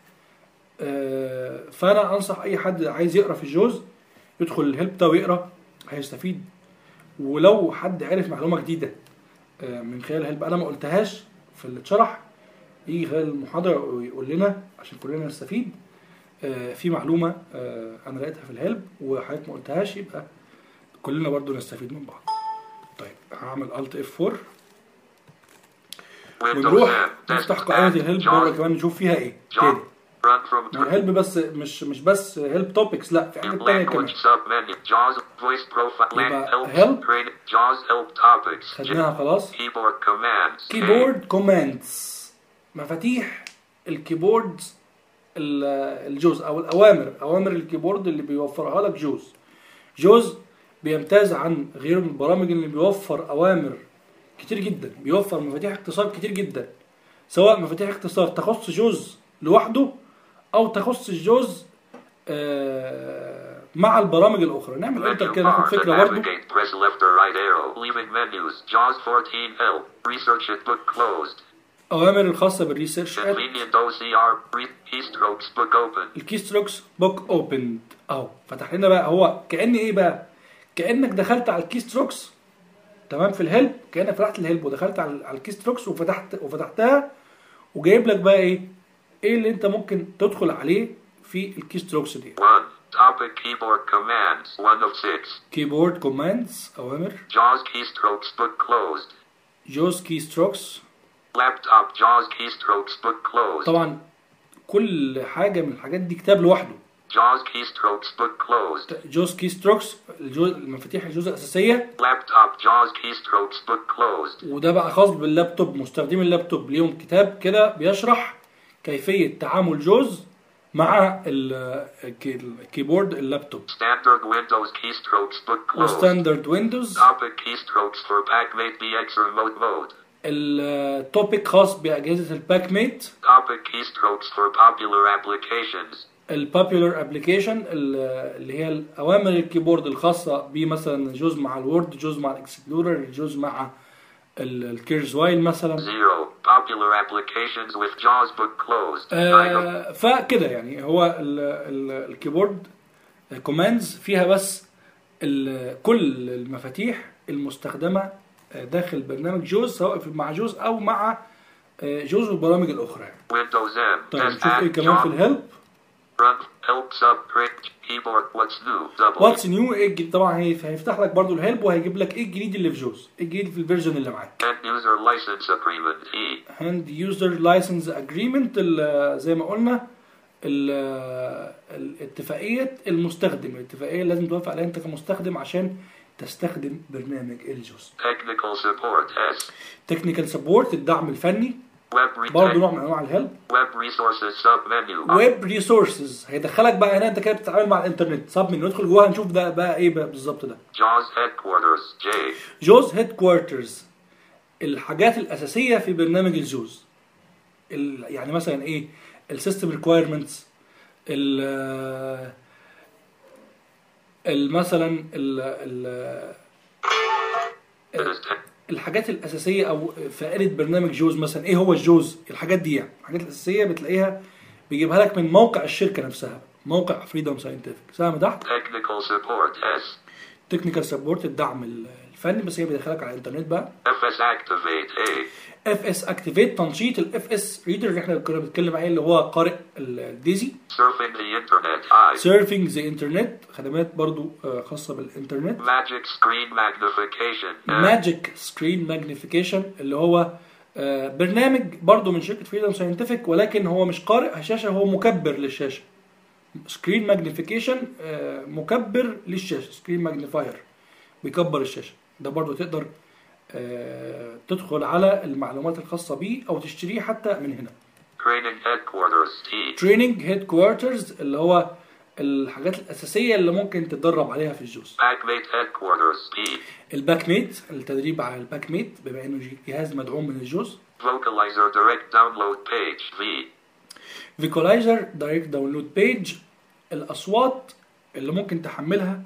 آه، فانا انصح اي حد عايز يقرا في الجوز يدخل الهيلب ده ويقرا، هيستفيد. ولو حد عرف معلومه جديده آه، من خلال الهيلب انا ما قلتهاش في اللي اتشرح يجي خلال المحاضره ويقول لنا عشان كلنا نستفيد. آه، في معلومه آه، انا لقيتها في الهيلب وحضرتك ما قلتهاش يبقى كلنا برضو نستفيد من بعض. طيب هعمل الت اف أربعة ونروح نفتح قائمه الهيلب بره كمان نشوف فيها ايه تاني. Run from ما الهيلب بس مش مش بس هيلب توبكس، لا في حاجات تانية كمان. language submenu. JAWS voice profile. يبقى Help. help. Training. JAWS help topics. خدناها خلاص. Keyboard commands. كيبورد كوماندز مفاتيح الكيبورد ال- الجوز او الاوامر، اوامر الكيبورد اللي بيوفرها لك جوز. جوز بيمتاز عن غير من البرامج اللي بيوفر اوامر كتير جدا، بيوفر مفاتيح اختصار كتير جدا، سواء مفاتيح اختصار تخص جوز لوحده او تخص الجوز آه، مع البرامج الاخرى. نعمل انتر Menu كده ناخد bar to فكره برضه. navigate. Press left or right arrow. Leaving menus. JAWS fourteen help. Research it book closed. اوامر الخاصه بالريسيرش ات. Convenient O C R. Re- Keystrokes book open. الكي ستروكس بوك اوبند اهو فتح لنا بقى. هو كأن ايه بقى؟ كأنك دخلت على الكي ستروكس تمام في الهيلب، كأنك فتحت الهيلب ودخلت على على الكي ستروكس وفتحت وفتحتها وجايب لك بقى ايه؟ ايه اللي انت ممكن تدخل عليه في الكي ستروكس دي. one. Topic keyboard commands. one of six. كيبورد كوماندز اوامر. JAWS keystrokes book closed. جوز كي ستروكس. Laptop JAWS keystrokes book closed. طبعا كل حاجه من الحاجات دي كتاب لوحده. JAWS keystrokes book closed. جوز كي ستروكس المفاتيح الجزء الاساسيه. Laptop JAWS keystrokes book closed. وده بقى خاص باللابتوب، مستخدمي اللابتوب ليهم كتاب كده بيشرح كيفية تعامل جوز مع ال- الكي- الكيبورد اللابتوب. Standard Windows keystrokes book closed. وستاندرد ويندوز. Topic keystrokes for PackMate B X remote mode. التوبيك خاص بأجهزة الباك ميت. Topic keystrokes for popular applications. البوبولار ابلكيشن اللي هي الاوامر الكيبورد الخاصه بمثلا جزء مع الوورد، جزء مع الاكسبلورر، جزء مع الكيرزوايل مثلا. Zero. Popular applications with JAWS book closed. آه فكده يعني هو ال ال الكيبورد كوماندز فيها بس كل المفاتيح المستخدمه داخل برنامج جوز، سواء مع جوز او مع جوز والبرامج الاخرى. Windows M. طيب نشوف ايه كمان في الهيلب. Run help sub print keyboard what's new double. واتس نيو ايه الجديد؟ طبعا هيفتح لك برضو الهيلب وهيجيب لك ايه الجديد اللي في جوز، ايه الجديد في الفيرجن اللي معاك. End user license agreement E. End user license agreement زي ما قلنا الاتفاقية المستخدم، الاتفاقية اللي لازم توافق عليها انت كمستخدم عشان تستخدم برنامج الجوز. Technical support S. Technical support الدعم الفني Web برضه نوع من انواع الهيلب. Web resources sub menu. Web resources هيدخلك بقى هنا انت كده بتتعامل مع الانترنت، سب منيو ندخل جواها نشوف ده بقى ايه بقى بالظبط. ده JAWS headquarters J. جوز هيدكوارترز الحاجات الاساسيه في برنامج الجوز، يعني مثلا ايه السيستم ريكويرمنتس، ال مثلا ال الحاجات الاساسيه او فائده برنامج جوز. مثلا ايه هو الجوز؟ الحاجات دي يعني الحاجات الاساسيه بتلاقيها بيجيبها لك من موقع الشركه نفسها، موقع فريدوم ساينتفك. سهم تحت Technical support S. تكنيكال سبورت الدعم الفني، بس هي بيدخلك على الانترنت بقى. F S activate A. اف اس اكتيفيت تنشيط الاف اس ريدر اللي احنا كنا بنتكلم عليه اللي هو قارئ الديزي. Surfing the internet I. سيرفنج ذا انترنت خدمات برضو خاصه بالانترنت. Magic screen magnification. ماجيك سكرين ماجنيفيكيشن اللي هو برنامج برضو من شركه فريدوم ساينتفك، ولكن هو مش قارئ شاشه، هو مكبر للشاشه. سكرين ماجنيفيكيشن مكبر للشاشه، سكرين ماجنيفاير بيكبر الشاشه. ده برضو تقدر تدخل على المعلومات الخاصه بيه او تشتريه حتى من هنا. Training headquarters T. تريننج هيدكوارترز اللي هو الحاجات الاساسيه اللي ممكن تتدرب عليها في الجوز. Backmate headquarters P. الباك ميت التدريب على الباك ميت بما انه جهاز مدعوم من الجوز. Vocalizer direct download page V. فيكولايزر دايركت داونلود بيج الاصوات اللي ممكن تحملها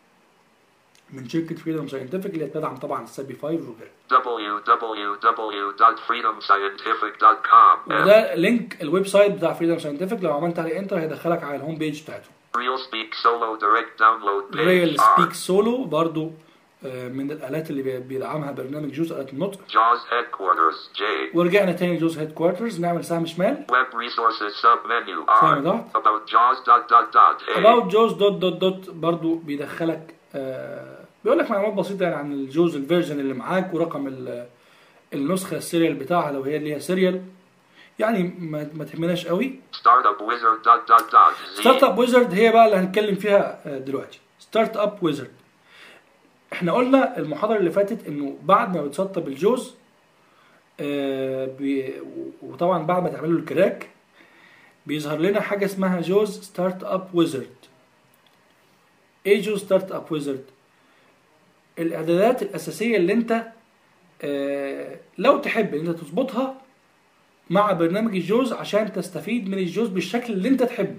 من شركه فريدوم ساينتفك اللي بتدعم طبعا السابي خمسة وغيرها. دبليو دبليو دبليو دوت فريدوم ساينتفك دوت كوم. وده لينك الويب سايت بتاع فريدوم ساينتفك، لو عملت عليه انتر هيدخلك على الهوم بيج بتاعته. Real Speak Solo direct download page. ريال سبيك سولو برضو من الالات اللي بيدعمها برنامج جوز، آلات النطق. JAWS headquarters J. ورجعنا تاني لجوز هيدكوارترز، نعمل سهم شمال. Web resources sub menu R. سهم تحت. About JAWS dot dot dot A. about جوز دوت دوت دوت برضو بيدخلك آه بيقول لك معلومات بسيطه يعني عن الجوز الفيرجن اللي معاك ورقم النسخه السيريال بتاعها لو هي ليها سيريال، يعني ما, ما تهمناش قوي. Startup wizard dot dot dot Z. ستارت اب ويزرد هي بقى اللي هنتكلم فيها دلوقتي. ستارت اب ويزرد احنا قلنا المحاضره اللي فاتت انه بعد ما بتسطب الجوز آه بي وطبعا بعد ما تعملوا الكراك بيظهر لنا حاجه اسمها جوز ستارت اب ويزرد. ايه جوز ستارت اب ويزرد؟ الاعدادات الاساسيه اللي انت آه لو تحب ان انت تظبطها مع برنامج الجوز عشان تستفيد من الجوز بالشكل اللي انت تحبه.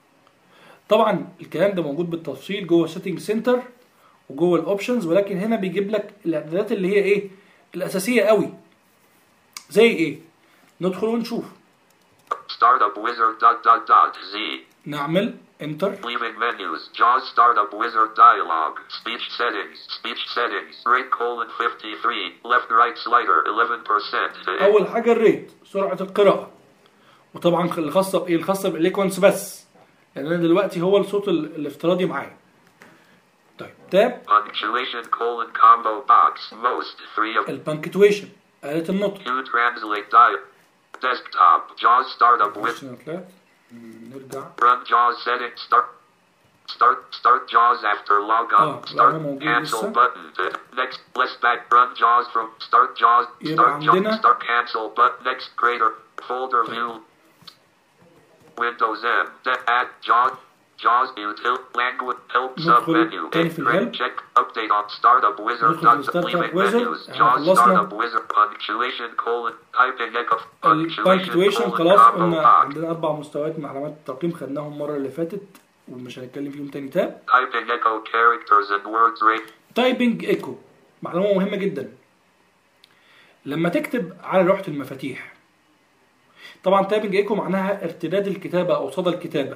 طبعا الكلام ده موجود بالتفصيل جوه سيتنج سنتر وجوه الاوبشنز، ولكن هنا بيجيب لك الاعدادات اللي هي ايه الاساسيه قوي. زي ايه؟ ندخل ونشوف. Startup wizard dot dot dot Z. نعمل انتر. Leaving menus. JAWS startup wizard dialog. Speech settings. Speech settings. Rate colon fifty-three. Left right slider eleven percent. اول حاجه الريت سرعه القراءه، وطبعا الخاصه بايه؟ الخاصه بالإيكوانس بس، لان يعني انا دلوقتي هو الصوت الافتراضي معايا. طيب تاب. Punctuation colon combo box. Most three of. البانكتويشن آلة النطق. You translate dial. Desktop. JAWS startup with. نرجع. Run JAWS settings. Start. Start. Start JAWS after log on. آه. Start. Cancel button. Next. Let's back. Run JAWS from. Start JAWS. Start JAWS. Start cancel button. Next. Greater. Folder view. Windows M. Add JAWS. JAWS util language help ندخل submenu. تاني في الهيلب. Check update on startup wizard. ندخل في Not startup leaving wizard. menus. احنا JAWS خلصنا startup wizard punctuation colon typing echo punctuation البانكتويشن. colon خلاص combo قلنا box. عندنا اربع مستويات من علامات الترقيم خدناهم المره اللي فاتت ومش هنتكلم فيهم تاني. تاب Typing echo characters and words rate. تايبنج ايكو معلومه مهمه جدا. لما تكتب على لوحه المفاتيح، طبعا تايبنج ايكو معناها ارتداد الكتابه او صدى الكتابه.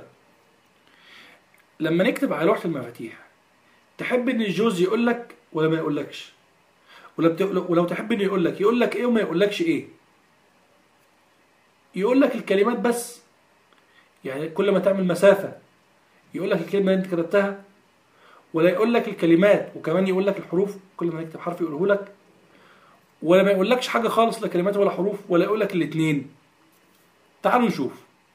لما نكتب على لوحه المفاتيح تحب ان الجوز يقول لك ولا ما يقولكش؟ ولو تحب انه يقول لك يقول لك ايه وما يقولكش ايه؟ يقول لك الكلمات بس، يعني كل ما تعمل مسافه يقول لك الكلمه اللي انت كتبتها، ولا يقول لك الكلمات وكمان يقول لك الحروف، كل ما يكتب حرف يقوله لك، ولا ما يقولكش حاجه خالص لا كلمات ولا حروف، ولا يقول لك الاثنين؟ تعالوا نشوف.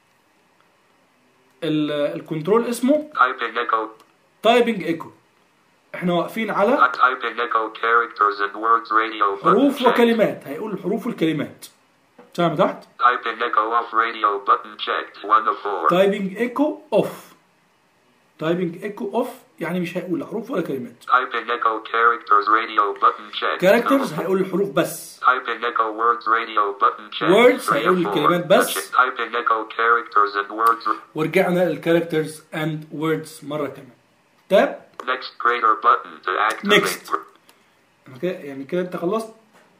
الكنترول اسمه Typing echo. تايبنج ايكو. احنا واقفين على Typing echo characters and words radio button حروف checked. وكلمات، هيقول الحروف والكلمات. سامع تحت؟ Typing echo off radio button checked. one of four. تايبنج ايكو اوف. تايبنج ايكو اوف يعني مش هيقول حروف ولا كلمات. Typing echo characters radio button checked. كاركترز هيقول الحروف بس. Typing echo words radio button checked. Words three هيقول of four. الكلمات بس. Typing echo characters and words. ورجعنا للكاركترز اند ووردز مره كمان. تاب Next greater button to activate. نيكست. يعني كده انت خلصت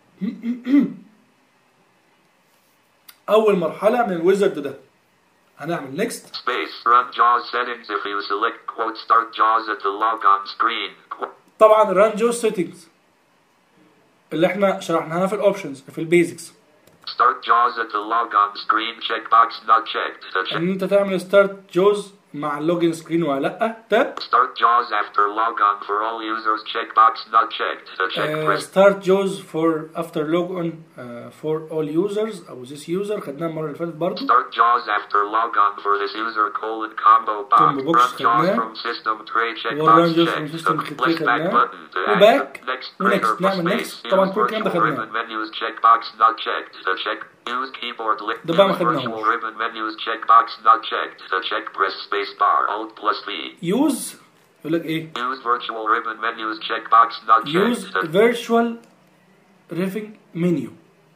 اول مرحله من الويزرد ده. هنعمل نيكست. Space. Run JAWS settings if you select quote start JAWS at the logon screen. Quote. طبعا ران جوز سيتنجز اللي احنا شرحناها في الاوبشنز في البيزكس. Start JAWS at the logon screen. Checkbox not checked. To check. ان انت تعمل ستارت جوز مع اللوجن سكرين ولا لا. تاب Start JAWS after logon for all users. Checkbox not checked. To check. Press. ستارت جوز فور افتر لوج اون فور اول يوزرز او ذيس يوزر خدناها المره اللي فاتت برضه. Start JAWS after logon for this user colon combo box. Combo box Run JAWS خدناه. from system tray. وران Checkbox جوز from checked. system To tray click back خدناه. button to وباك active. Next ونكست. greater نعمل space. نكست. طبعا Use كل الكلام ده virtual خدناه. ribbon menus. Checkbox not checked. To check. Use keyboard link. ده بقى ما Use خدناهوش. virtual ribbon menus. Checkbox not checked. To check press space bar. Alt plus V. يوز يقول لك ايه؟ Use virtual ribbon menus. Checkbox not checked. يوز To فيرتشوال ريفنج منيو.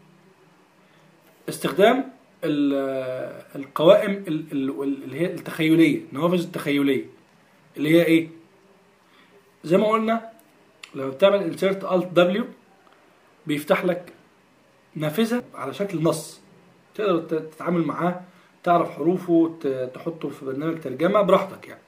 استخدام ال- القوائم ال- ال- اللي هي التخيليه، النوافذ التخيليه اللي هي ايه؟ زي ما قلنا لما بتعمل انسيرت الت دبليو بيفتح لك نافذه على شكل نص تقدر تتعامل معاه، تعرف حروفه، ت- تحطه في برنامج ترجمه براحتك يعني.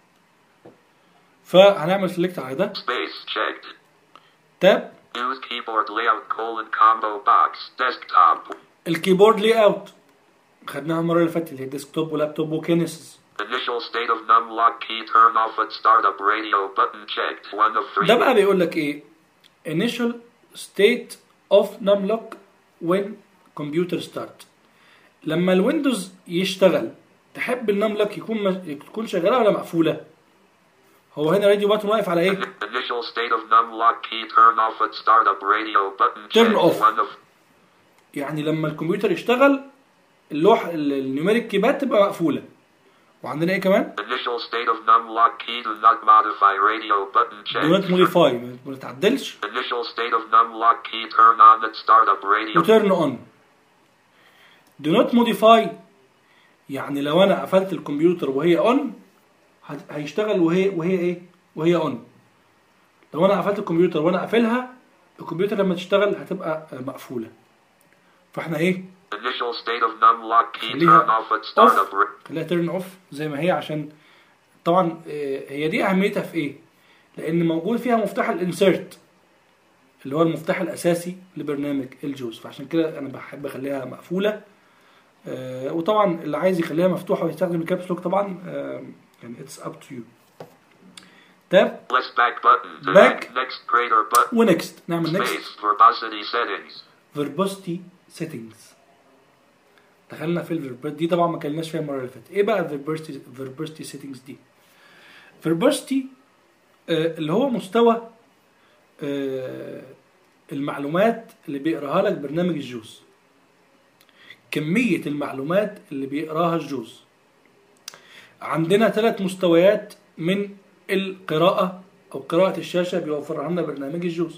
فهنعمل سيلكت على ده. space checked. تاب Use keyboard layout colon combo box. Desktop. الكيبورد لي اوت خدناها المره اللي فاتت اللي هي ديسكتوب ولابتوب وكينيسيس. Initial state of num lock key turn off at startup radio button checked. one of three. ده بقى بيقول لك ايه؟ initial state of numlock when computer start. لما الويندوز يشتغل تحب النملوك يكون مش... تكون شغاله ولا مقفوله؟ هو هنا راديو باتون واقف على ايه؟ Initial state of num lock key turn off at startup radio button Turn checked. off. one of يعني لما الكمبيوتر يشتغل اللوح النيوميريك كيبات تبقى مقفوله. وعندنا ايه كمان؟ Initial state of num lock key do not modify radio button checked. do not modify ما تتعدلش. Initial state of num lock key turn on at startup radio. وتيرن اون. do not modify يعني لو انا قفلت الكمبيوتر وهي اون هيشتغل وهي وهي ايه؟ وهي اون. لو انا قفلت الكمبيوتر وانا قافلها الكمبيوتر لما تشتغل هتبقى مقفوله. فاحنا ايه؟ Initial state of num lock key خليها turn off at startup اوف، radio. خليها تيرن اوف زي ما هي، عشان طبعا هي دي اهميتها في ايه؟ لان موجود فيها مفتاح الانسيرت اللي هو المفتاح الاساسي لبرنامج الجوز، فعشان كده انا بحب اخليها مقفوله. آه وطبعا اللي عايز يخليها مفتوحه ويستخدم الكابس لوك طبعا آه يعني اتس اب تو يو. تاب Less back button. To Back. act next greater button. ونكست. نعمل نكست. Space verbosity settings. فيربوستي سيتنجز. دخلنا في الفيربوستي دي طبعا ما كلمناش فيها المره اللي فاتت. ايه بقى الفيربوستي فيربوستي سيتنجز دي؟ فيربوستي آه اللي هو مستوى آه المعلومات اللي بيقراها لك برنامج الجوز، كميه المعلومات اللي بيقراها الجوز. عندنا ثلاث مستويات من القراءة أو قراءة الشاشة بيوفرها لنا برنامج الجوز.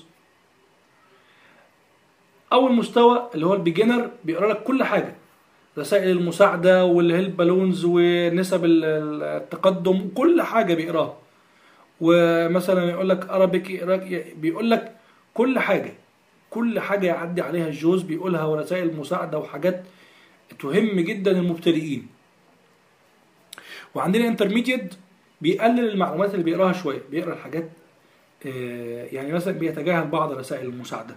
أول مستوى اللي هو البيجنر بيقرأ لك كل حاجة، رسائل المساعدة والهيلب بالونز ونسب التقدم وكل حاجة بيقراها. ومثلا يقول لك أرابيك، بيقول لك كل حاجة كل حاجة يعدي عليها الجوز بيقولها، ورسائل مساعدة وحاجات تهم جدا المبتدئين. وعندنا انترميديت بيقلل المعلومات اللي بيقراها شوية، بيقرا الحاجات يعني مثلا بيتجاهل بعض رسائل المساعدة،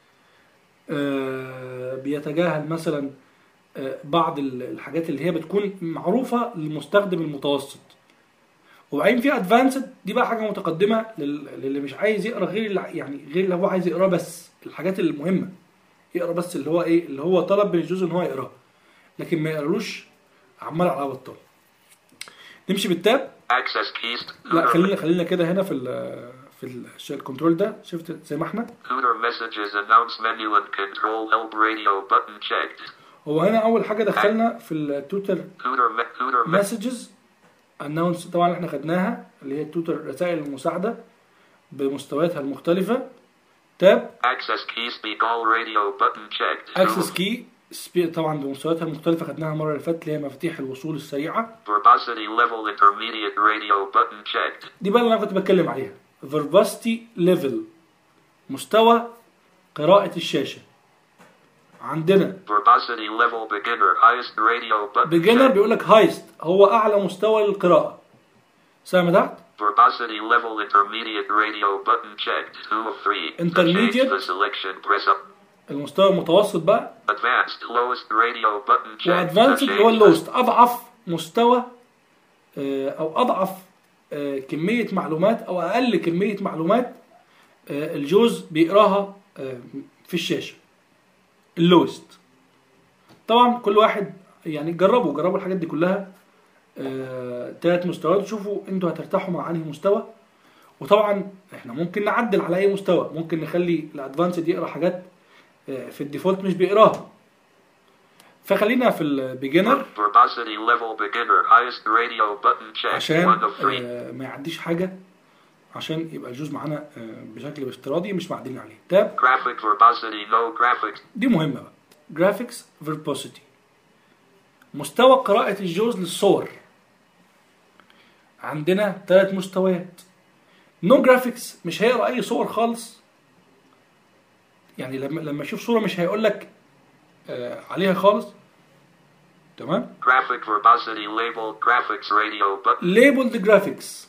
بيتجاهل مثلا بعض الحاجات اللي هي بتكون معروفة للمستخدم المتوسط. وبعدين في ادفانسد، دي بقى حاجة متقدمة للي مش عايز يقرا غير يعني غير اللي هو عايز يقراه، بس الحاجات المهمة يقرا بس اللي هو ايه اللي هو طلب من الجزء ان هو يقراه، لكن ما يقراروش عمال على بطال. نمشي بالتاب. لا خلينا خلينا كده هنا في ال في الكنترول ده، شفت زي ما احنا. هو هنا اول حاجه دخلنا في التوتر مسجز اناونس، طبعا احنا خدناها اللي هي التوتر رسائل المساعده بمستوياتها المختلفه. تاب Access key speak all radio button checked. Access key speak طبعا بمستوياتها المختلفة، خدناها المرة اللي فاتت اللي هي مفاتيح الوصول السريعة. Verbosity level intermediate radio button checked. دي بقى اللي أنا كنت بتكلم عليها. Verbosity level مستوى قراءة الشاشة. عندنا Verbosity level beginner highest radio button beginner بيقول لك highest هو أعلى مستوى للقراءة. سامع تحت؟ Verbosity level intermediate radio button checked. two of three. Intermediate. The selection press up. المستوى المتوسط بقى. Advanced lowest radio button checked. وادفانسد اللي هو اللوست، أضعف مستوى أو أضعف كمية معلومات أو أقل كمية معلومات الجوز بيقراها في الشاشة. اللوست. طبعا كل واحد يعني جربوا جربوا الحاجات دي كلها، ثلاث آه، مستويات، وشوفوا انتوا هترتاحوا مع انهي مستوى. وطبعا احنا ممكن نعدل على اي مستوى، ممكن نخلي الادفانسد يقرا حاجات آه، في الديفولت مش بيقراها. فخلينا في البيجنر عشان آه، ما يعديش حاجه، عشان يبقى الجزء معانا آه، بشكل افتراضي مش معدلين عليه. تاب دي مهمه بقى. جرافيكس فيربوسيتي مستوى قراءة الجوز للصور. عندنا ثلاث مستويات. نو جرافيكس مش هيقرا اي صور خالص، يعني لما لما يشوف صورة مش هيقول لك آه عليها خالص. تمام. Graphic verbosity label graphics radio button. labeled graphics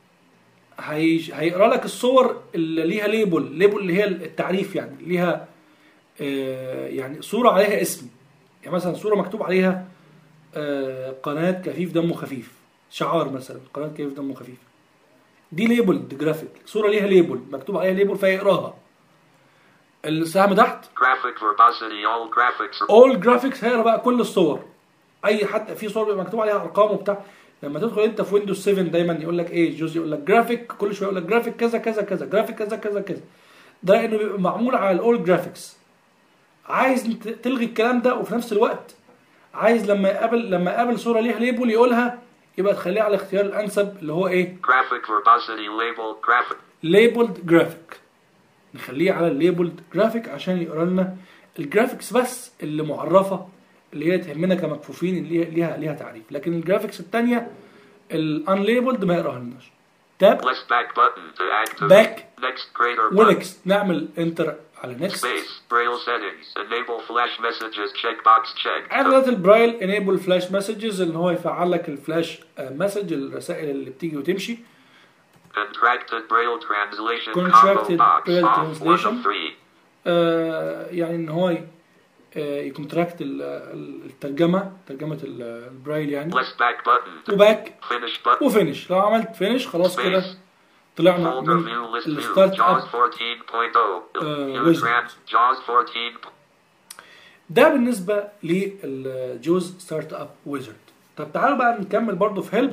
هي هيقرا لك الصور اللي ليها ليبل، ليبل اللي هي التعريف، يعني ليها آه يعني صورة عليها اسم، يعني مثلا صورة مكتوب عليها آه قناة كفيف دمه خفيف، شعار مثلا قناة كفيف دمه خفيف، دي ليبل جرافيك، صورة ليها ليبل مكتوب عليها ليبل فيقراها. السهم تحت Graphic verbosity all graphics. all graphics هيقرا بقى كل الصور، اي حتى في صور مكتوب عليها ارقام وبتاع. لما تدخل انت في ويندوز سبعة دايما يقول لك ايه جزء، يقول لك جرافيك، كل شويه يقول لك جرافيك كذا كذا كذا، جرافيك كذا كذا كذا، ده لانه بيبقى معمول على الاول جرافيكس. عايز تلغي الكلام ده، وفي نفس الوقت عايز لما يقابل لما يقابل صوره ليها ليبل يقولها، يبقى تخليها على الاختيار الانسب اللي هو ايه Graphic verbosity label graphic. labeled graphic. نخليه على الليبلد جرافيك عشان يقرا لنا الجرافيكس بس اللي معرفه، اللي هي تهمنا كمكفوفين، اللي ليها ليها تعريف. لكن الجرافيكس الثانيه الانليبلد ما يقراها لناش. تاب Press back button to activate. باك Next greater button. ونكست، نعمل انتر على نكست. Space braille settings enable flash messages checkbox checked. اعدادات البرايل انيبل فلاش مسجز، اللي هو يفعل لك الفلاش مسج، الرسائل اللي بتيجي وتمشي. Contracted braille translation Contracted combo box braille off one translation. of three. آه يعني ان هو يكونتراكت الترجمه، ترجمه البرايل يعني. Press back button. وباك Finish button. وفينش. لو عملت فينش خلاص كده Space. طلعنا Folder من view list view. الستارت JAWS اب. fourteen point oh. Uh, Use wizard. RAM. JAWS fourteen. ده بالنسبه للجوز ستارت اب ويزرد. طب تعالوا بقى نكمل برضو في هيلب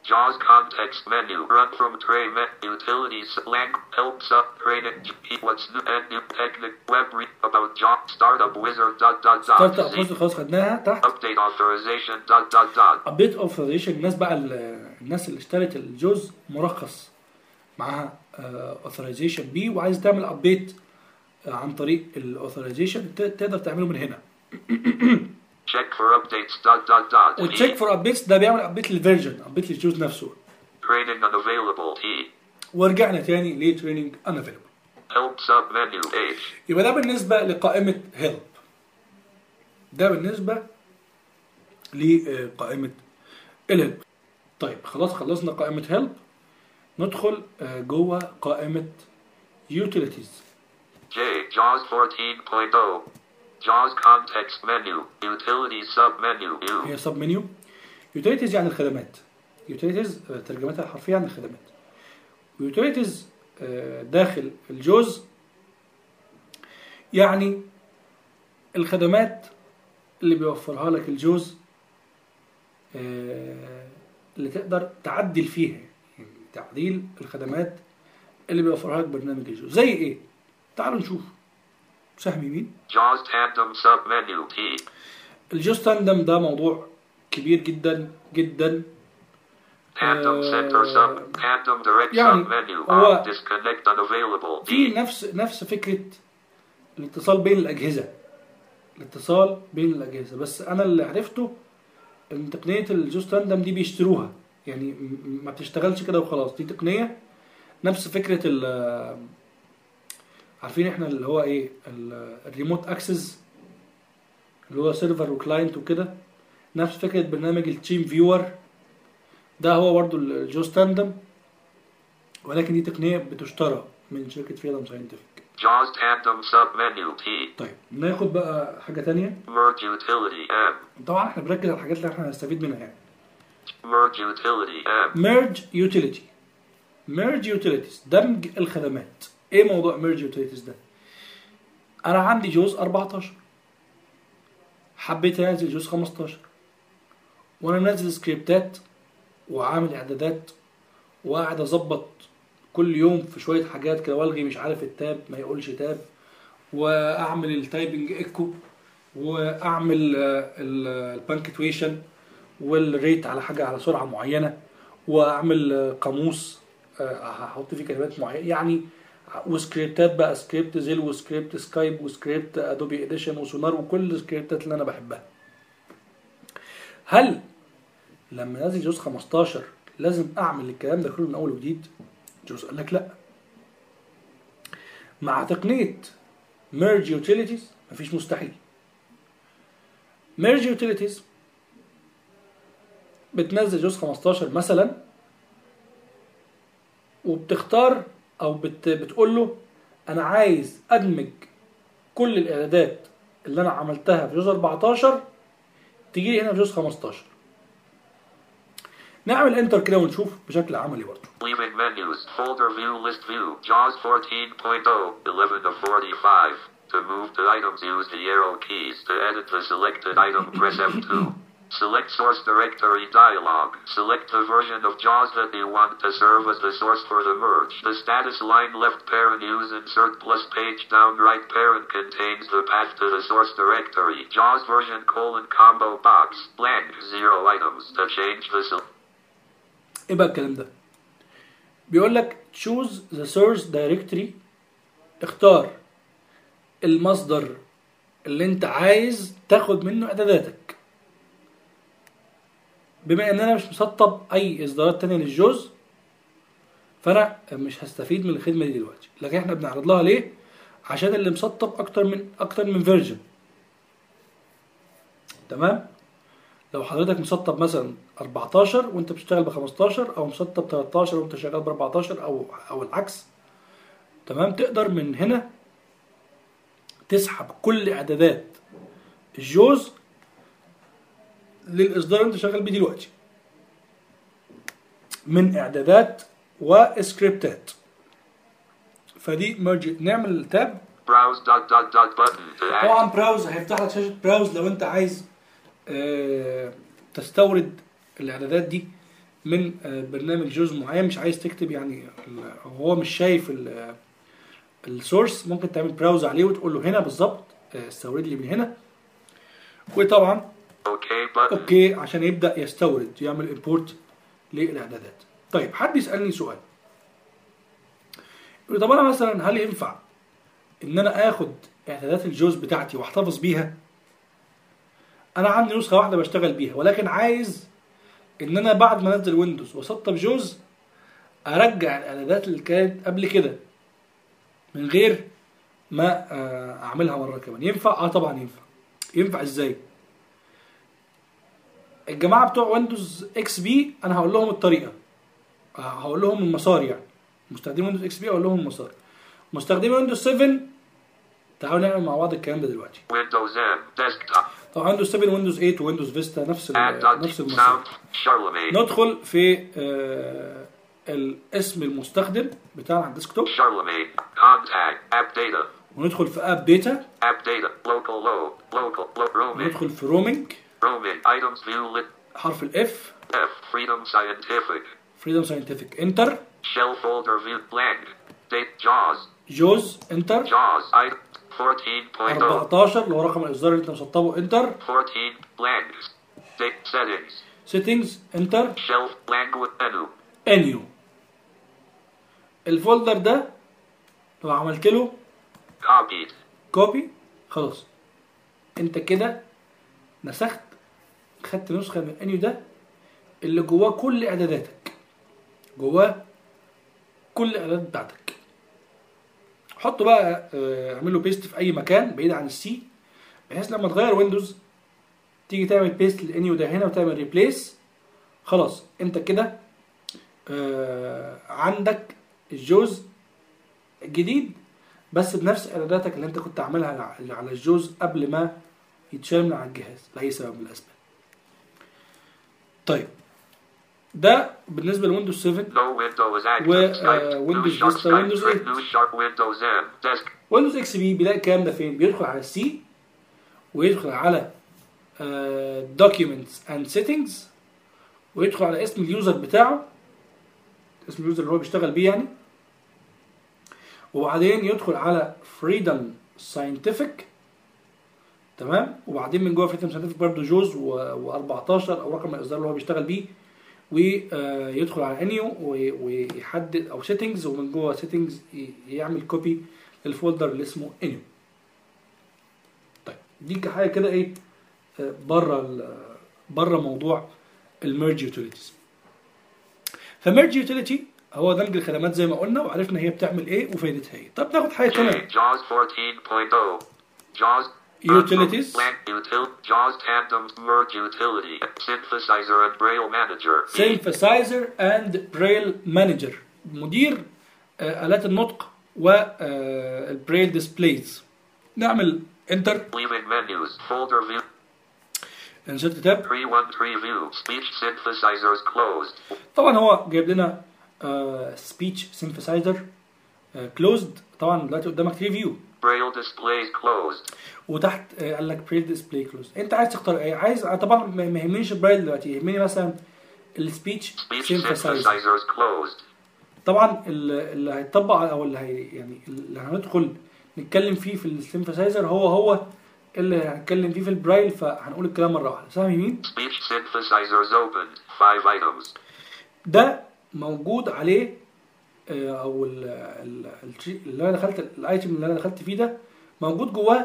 JAWS context menu. Run from tray menu. Utilities. Lang. Helps up. Training. What's new and new technic. Web read about JAWS. Startup wizard. Dot dot dot. ستارت اب ويزارد خلاص خدناها تحت. Update authorization. Dot dot dot. ابديت اوثرايزيشن. الناس بقى الناس اللي اشترت الجوز مرخص معاها اوثرايزيشن بي وعايز تعمل ابديت عن طريق الاوثرايزيشن تقدر تعمله من هنا. Check for updates. Dot dot dot. وتشيك فور ابديتس ده بيعمل ابديت للفيرجن، ابديت للجوز نفسه. Training unavailable. T. ورجعنا تاني لتريننج unavailable. Help sub menu. H. يبقى ده بالنسبه لقائمه هيلب. ده بالنسبه لقائمه الهيلب. طيب خلاص خلصنا قائمه هيلب، ندخل جوه قائمه يوتيليتيز. J. JAWS fourteen point oh. JAWS context menu. Utilities sub menu. U. هي سب منيو. يوتيليتيز يعني الخدمات. يوتيليتيز ترجمتها الحرفيه عن الخدمات. ويوتيليتيز داخل الجوز يعني الخدمات اللي بيوفرها لك الجوز اللي تقدر تعدل فيها، يعني تعديل الخدمات اللي بيوفرها لك برنامج الجوز. زي ايه؟ تعالوا نشوف. سهم يمين. JAWS tandem sub menu. T. الجوز تاندم ده موضوع كبير جدا جدا. Tandem center sub. Tandem direct يعني sub menu. هو On. Disconnect unavailable. في D. نفس نفس فكرة الاتصال بين الأجهزة. الاتصال بين الأجهزة، بس أنا اللي عرفته إن تقنية الجوز تاندم دي بيشتروها، يعني م- ما بتشتغلش كده وخلاص. دي تقنية نفس فكرة ال عارفين احنا اللي هو ايه ال- الريموت اكسس اللي هو سيرفر وكلاينت وكده. نفس فكرة برنامج التيم فيور ده هو برضو الجوز تاندم، ولكن دي تقنية بتشترى من شركة فريدم ساينتفك. JAWS tandem sub menu. T. طيب ناخد بقى حاجة تانية. Merge utility. M. طبعا احنا بنركز على الحاجات اللي احنا هنستفيد منها يعني. Merge utility. M. merge utility. merge utilities دمج الخدمات. ايه موضوع merge utilities ده؟ انا عندي جوز أربعتاشر، حبيت انزل جوز خمستاشر، وانا منزل سكريبتات وعامل اعدادات وقاعد اظبط كل يوم في شويه حاجات كده، والغي مش عارف التاب ما يقولش تاب، واعمل التايبنج ايكو، واعمل البانكتويشن والريت على حاجه على سرعه معينه، واعمل قاموس هحط فيه كلمات معينه يعني، وسكريبتات بقى سكريبت زيل وسكريبت سكايب وسكريبت ادوبي اديشن وسونار وكل السكريبتات اللي انا بحبها. هل لما نازل جوز خمستاشر لازم اعمل الكلام ده كله من اول وجديد؟ جوز قال لك لا. مع تقنيه merge utilities مفيش مستحيل. merge utilities بتنزل جوز خمستاشر مثلا وبتختار او بت بتقول له انا عايز ادمج كل الاعدادات اللي انا عملتها في جوز أربعتاشر تيجي لي هنا في جوز خمستاشر. نعمل انتر كده ونشوف بشكل عملي برضه. Leaving menus. Folder view. List view. JAWS fourteen point oh. eleven of forty-five. To move the items, use the arrow keys. To edit the selected item, press F two. Select source directory dialog. Select the version of JAWS that you want to serve as the source for the merge. The status line left parent use insert plus page down right parent contains the path to the source directory. JAWS version colon combo box. Blank zero items to change the select. ايه بقى الكلام ده؟ بيقول لك choose the source directory. اختار المصدر اللي انت عايز تاخد منه اعداداتك. بما ان انا مش مسطب اي اصدارات تانية للجوز فانا مش هستفيد من الخدمه دي دلوقتي، لكن احنا بنعرض لها ليه؟ عشان اللي مسطب اكتر من اكتر من فيرجن. تمام؟ لو حضرتك مسطب مثلا أربعتاشر وانت بتشتغل ب خمستاشر، او مسطب تلتاشر وانت شغال ب أربعتاشر، او او العكس، تمام، تقدر من هنا تسحب كل اعدادات الجوز للاصدار اللي انت شغال بيه دلوقتي من اعدادات وسكريبتات. فدي ميرج. نعمل تاب براوز دوت دوت دوت بutton. طبعا براوز هيفتح لك شاشه براوز لو انت عايز اه تستورد الاعدادات دي من برنامج جوز معين مش عايز تكتب يعني هو مش شايف السورس، ممكن تعمل براوز عليه وتقول له هنا بالظبط استورد لي من هنا، وطبعا اوكي عشان يبدا يستورد يعمل امبورت للاعدادات. طيب حد يسالني سؤال يقول طب انا مثلا هل ينفع ان انا اخد اعدادات الجوز بتاعتي واحتفظ بيها؟ انا عندي نسخه واحده بشتغل بيها، ولكن عايز ان انا بعد ما انزل ويندوز واسطب جوز ارجع الاعدادات اللي كانت قبل كده من غير ما اعملها مره كمان. ينفع؟ اه طبعا ينفع. ينفع ازاي؟ الجماعه بتوع ويندوز اكس بي انا هقول لهم الطريقه، هقول لهم المسار، يعني مستخدمين ويندوز اكس بي اقول لهم المسار. مستخدمين ويندوز سبعة تعالوا نعمل مع بعض الكلام ده دلوقتي. ويندوز ام ديسكتوب. طبعا ويندوز سبعة ويندوز ثمانية ويندوز فيستا نفس نفس المسار. ندخل في آه الاسم المستخدم بتاعنا على الديسكتوب. شارلمين كونتاكت اب داتا. وندخل في اب داتا. اب داتا لوكال لو لوكال رومينج. وندخل في رومينج. رومينج ايتمز فيو ليت. حرف الاف. اف فريدم ساينتفك. فريدم ساينتفك انتر. شيل فولدر فيو بلانك. ديت جوز. جوز انتر. جوز ايتم أربعتاشر اللي هو رقم الاصدار اللي انت مسطبه انتر. أربعتاشر blank date settings settings انتر. shelf blank menu انيو. الفولدر ده لو عملت له copied كوبي خلاص انت كده نسخت، خدت نسخه من انيو ده اللي جواه كل اعداداتك، جواه كل الاعدادات بتاعتك. حطه بقى اعمل له بيست في اي مكان بعيد عن السي، بحيث لما تغير ويندوز تيجي تعمل بيست للانيو ده هنا وتعمل ريبليس، خلاص انت كده آه عندك الجوز الجديد بس بنفس اعداداتك اللي انت كنت عاملها على الجوز قبل ما يتشال من على الجهاز لاي سبب من الاسباب. طيب ده بالنسبه لويندوز سبعة وويندوز فيستا ويندوز ثمانية. ويندوز اكس بي بيلاقي الكلام ده فين؟ بيدخل على السي ويدخل على documents and settings ويدخل على اسم اليوزر بتاعه، اسم اليوزر اللي هو بيشتغل بيه يعني، وبعدين يدخل على freedom scientific تمام، وبعدين من جوه freedom scientific برضه جوز و14 او رقم الاصدار اللي هو بيشتغل بيه، ويدخل على انيو ويحدد او settings، ومن جوه settings يعمل كوبي للفولدر اللي اسمه انيو. طيب دي حاجه كده ايه بره بره موضوع الميرج يوتيليتيز. فميرج يوتيليتي هو دمج الخدمات زي ما قلنا، وعرفنا هي بتعمل ايه وفايدتها ايه. طب ناخد حاجه كمان. جوز أربعتاشر نقطة صفر جوز Utilities. جوز Tandem Merge Utility. Synthesizer and Braille Manager. Synthesizer and Braille Manager. مدير آلات النطق والبرايل ديسبلايز. نعمل انتر. Leaving menus. Folder view. insert tab. three one preview. Speech synthesizers closed. طبعا هو جايب لنا speech synthesizer closed. طبعا دلوقتي قدامك ريفيو. Braille displays closed. وتحت قال لك braille display closed. انت عايز تختار ايه؟ عايز طبعا ما يهمنيش البرايل دلوقتي، يهمني مثلا السبيتش synthesizers closed. طبعا اللي هيطبق او اللي هي يعني اللي هندخل نتكلم فيه في السينثسايزر هو هو اللي هنتكلم فيه في البرايل، فهنقول الكلام مره واحده. سامع يمين؟ speech synthesizers opened five items. ده موجود عليه او اللي انا دخلت الايتم اللي انا دخلت فيه ده موجود جواه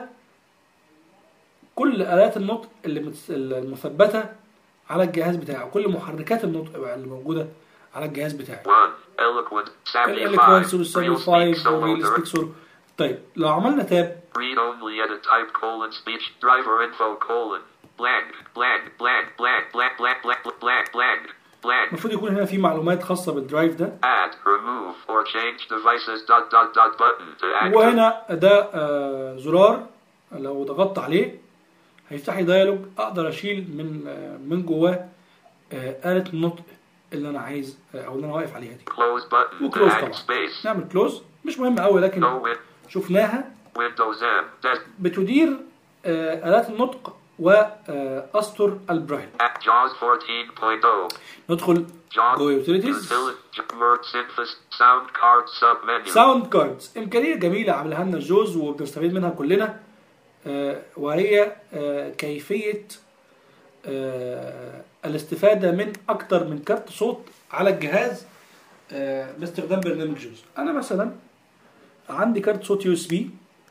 كل آلات النطق اللي المثبته على الجهاز بتاعه، كل محركات النطق اللي موجوده على الجهاز بتاعي. Eloquent سبعة وسبعين. طيب لو عملنا تاب read only edit type colon speech driver info colon blank blank blank blank blank blank blank blank blank blank. المفروض يكون هنا في معلومات خاصه بالدرايف ده. add remove or change devices dot dot dot button to active. وهنا ده آه زرار لو ضغطت عليه هيفتح لي دايلوج اقدر اشيل من آه من جواه آه آلة النطق اللي انا عايز او اللي انا واقف عليها دي. close button وكلوز to add طبعا. space. نعمل كلوز مش مهم قوي لكن شفناها Windows M بتدير آه آلات النطق واسطر البرايل. جاز fourteen point oh. ندخل جوه يوتيليتيز. ساوند كارد سب منيو. ساوند كاردز امكانيه جميله عملها لنا جوز وبنستفيد منها كلنا، آه وهي آه كيفيه آه الاستفاده من اكتر من كارت صوت على الجهاز آه باستخدام برنامج جوز. انا مثلا عندي كارت صوت يو اس بي،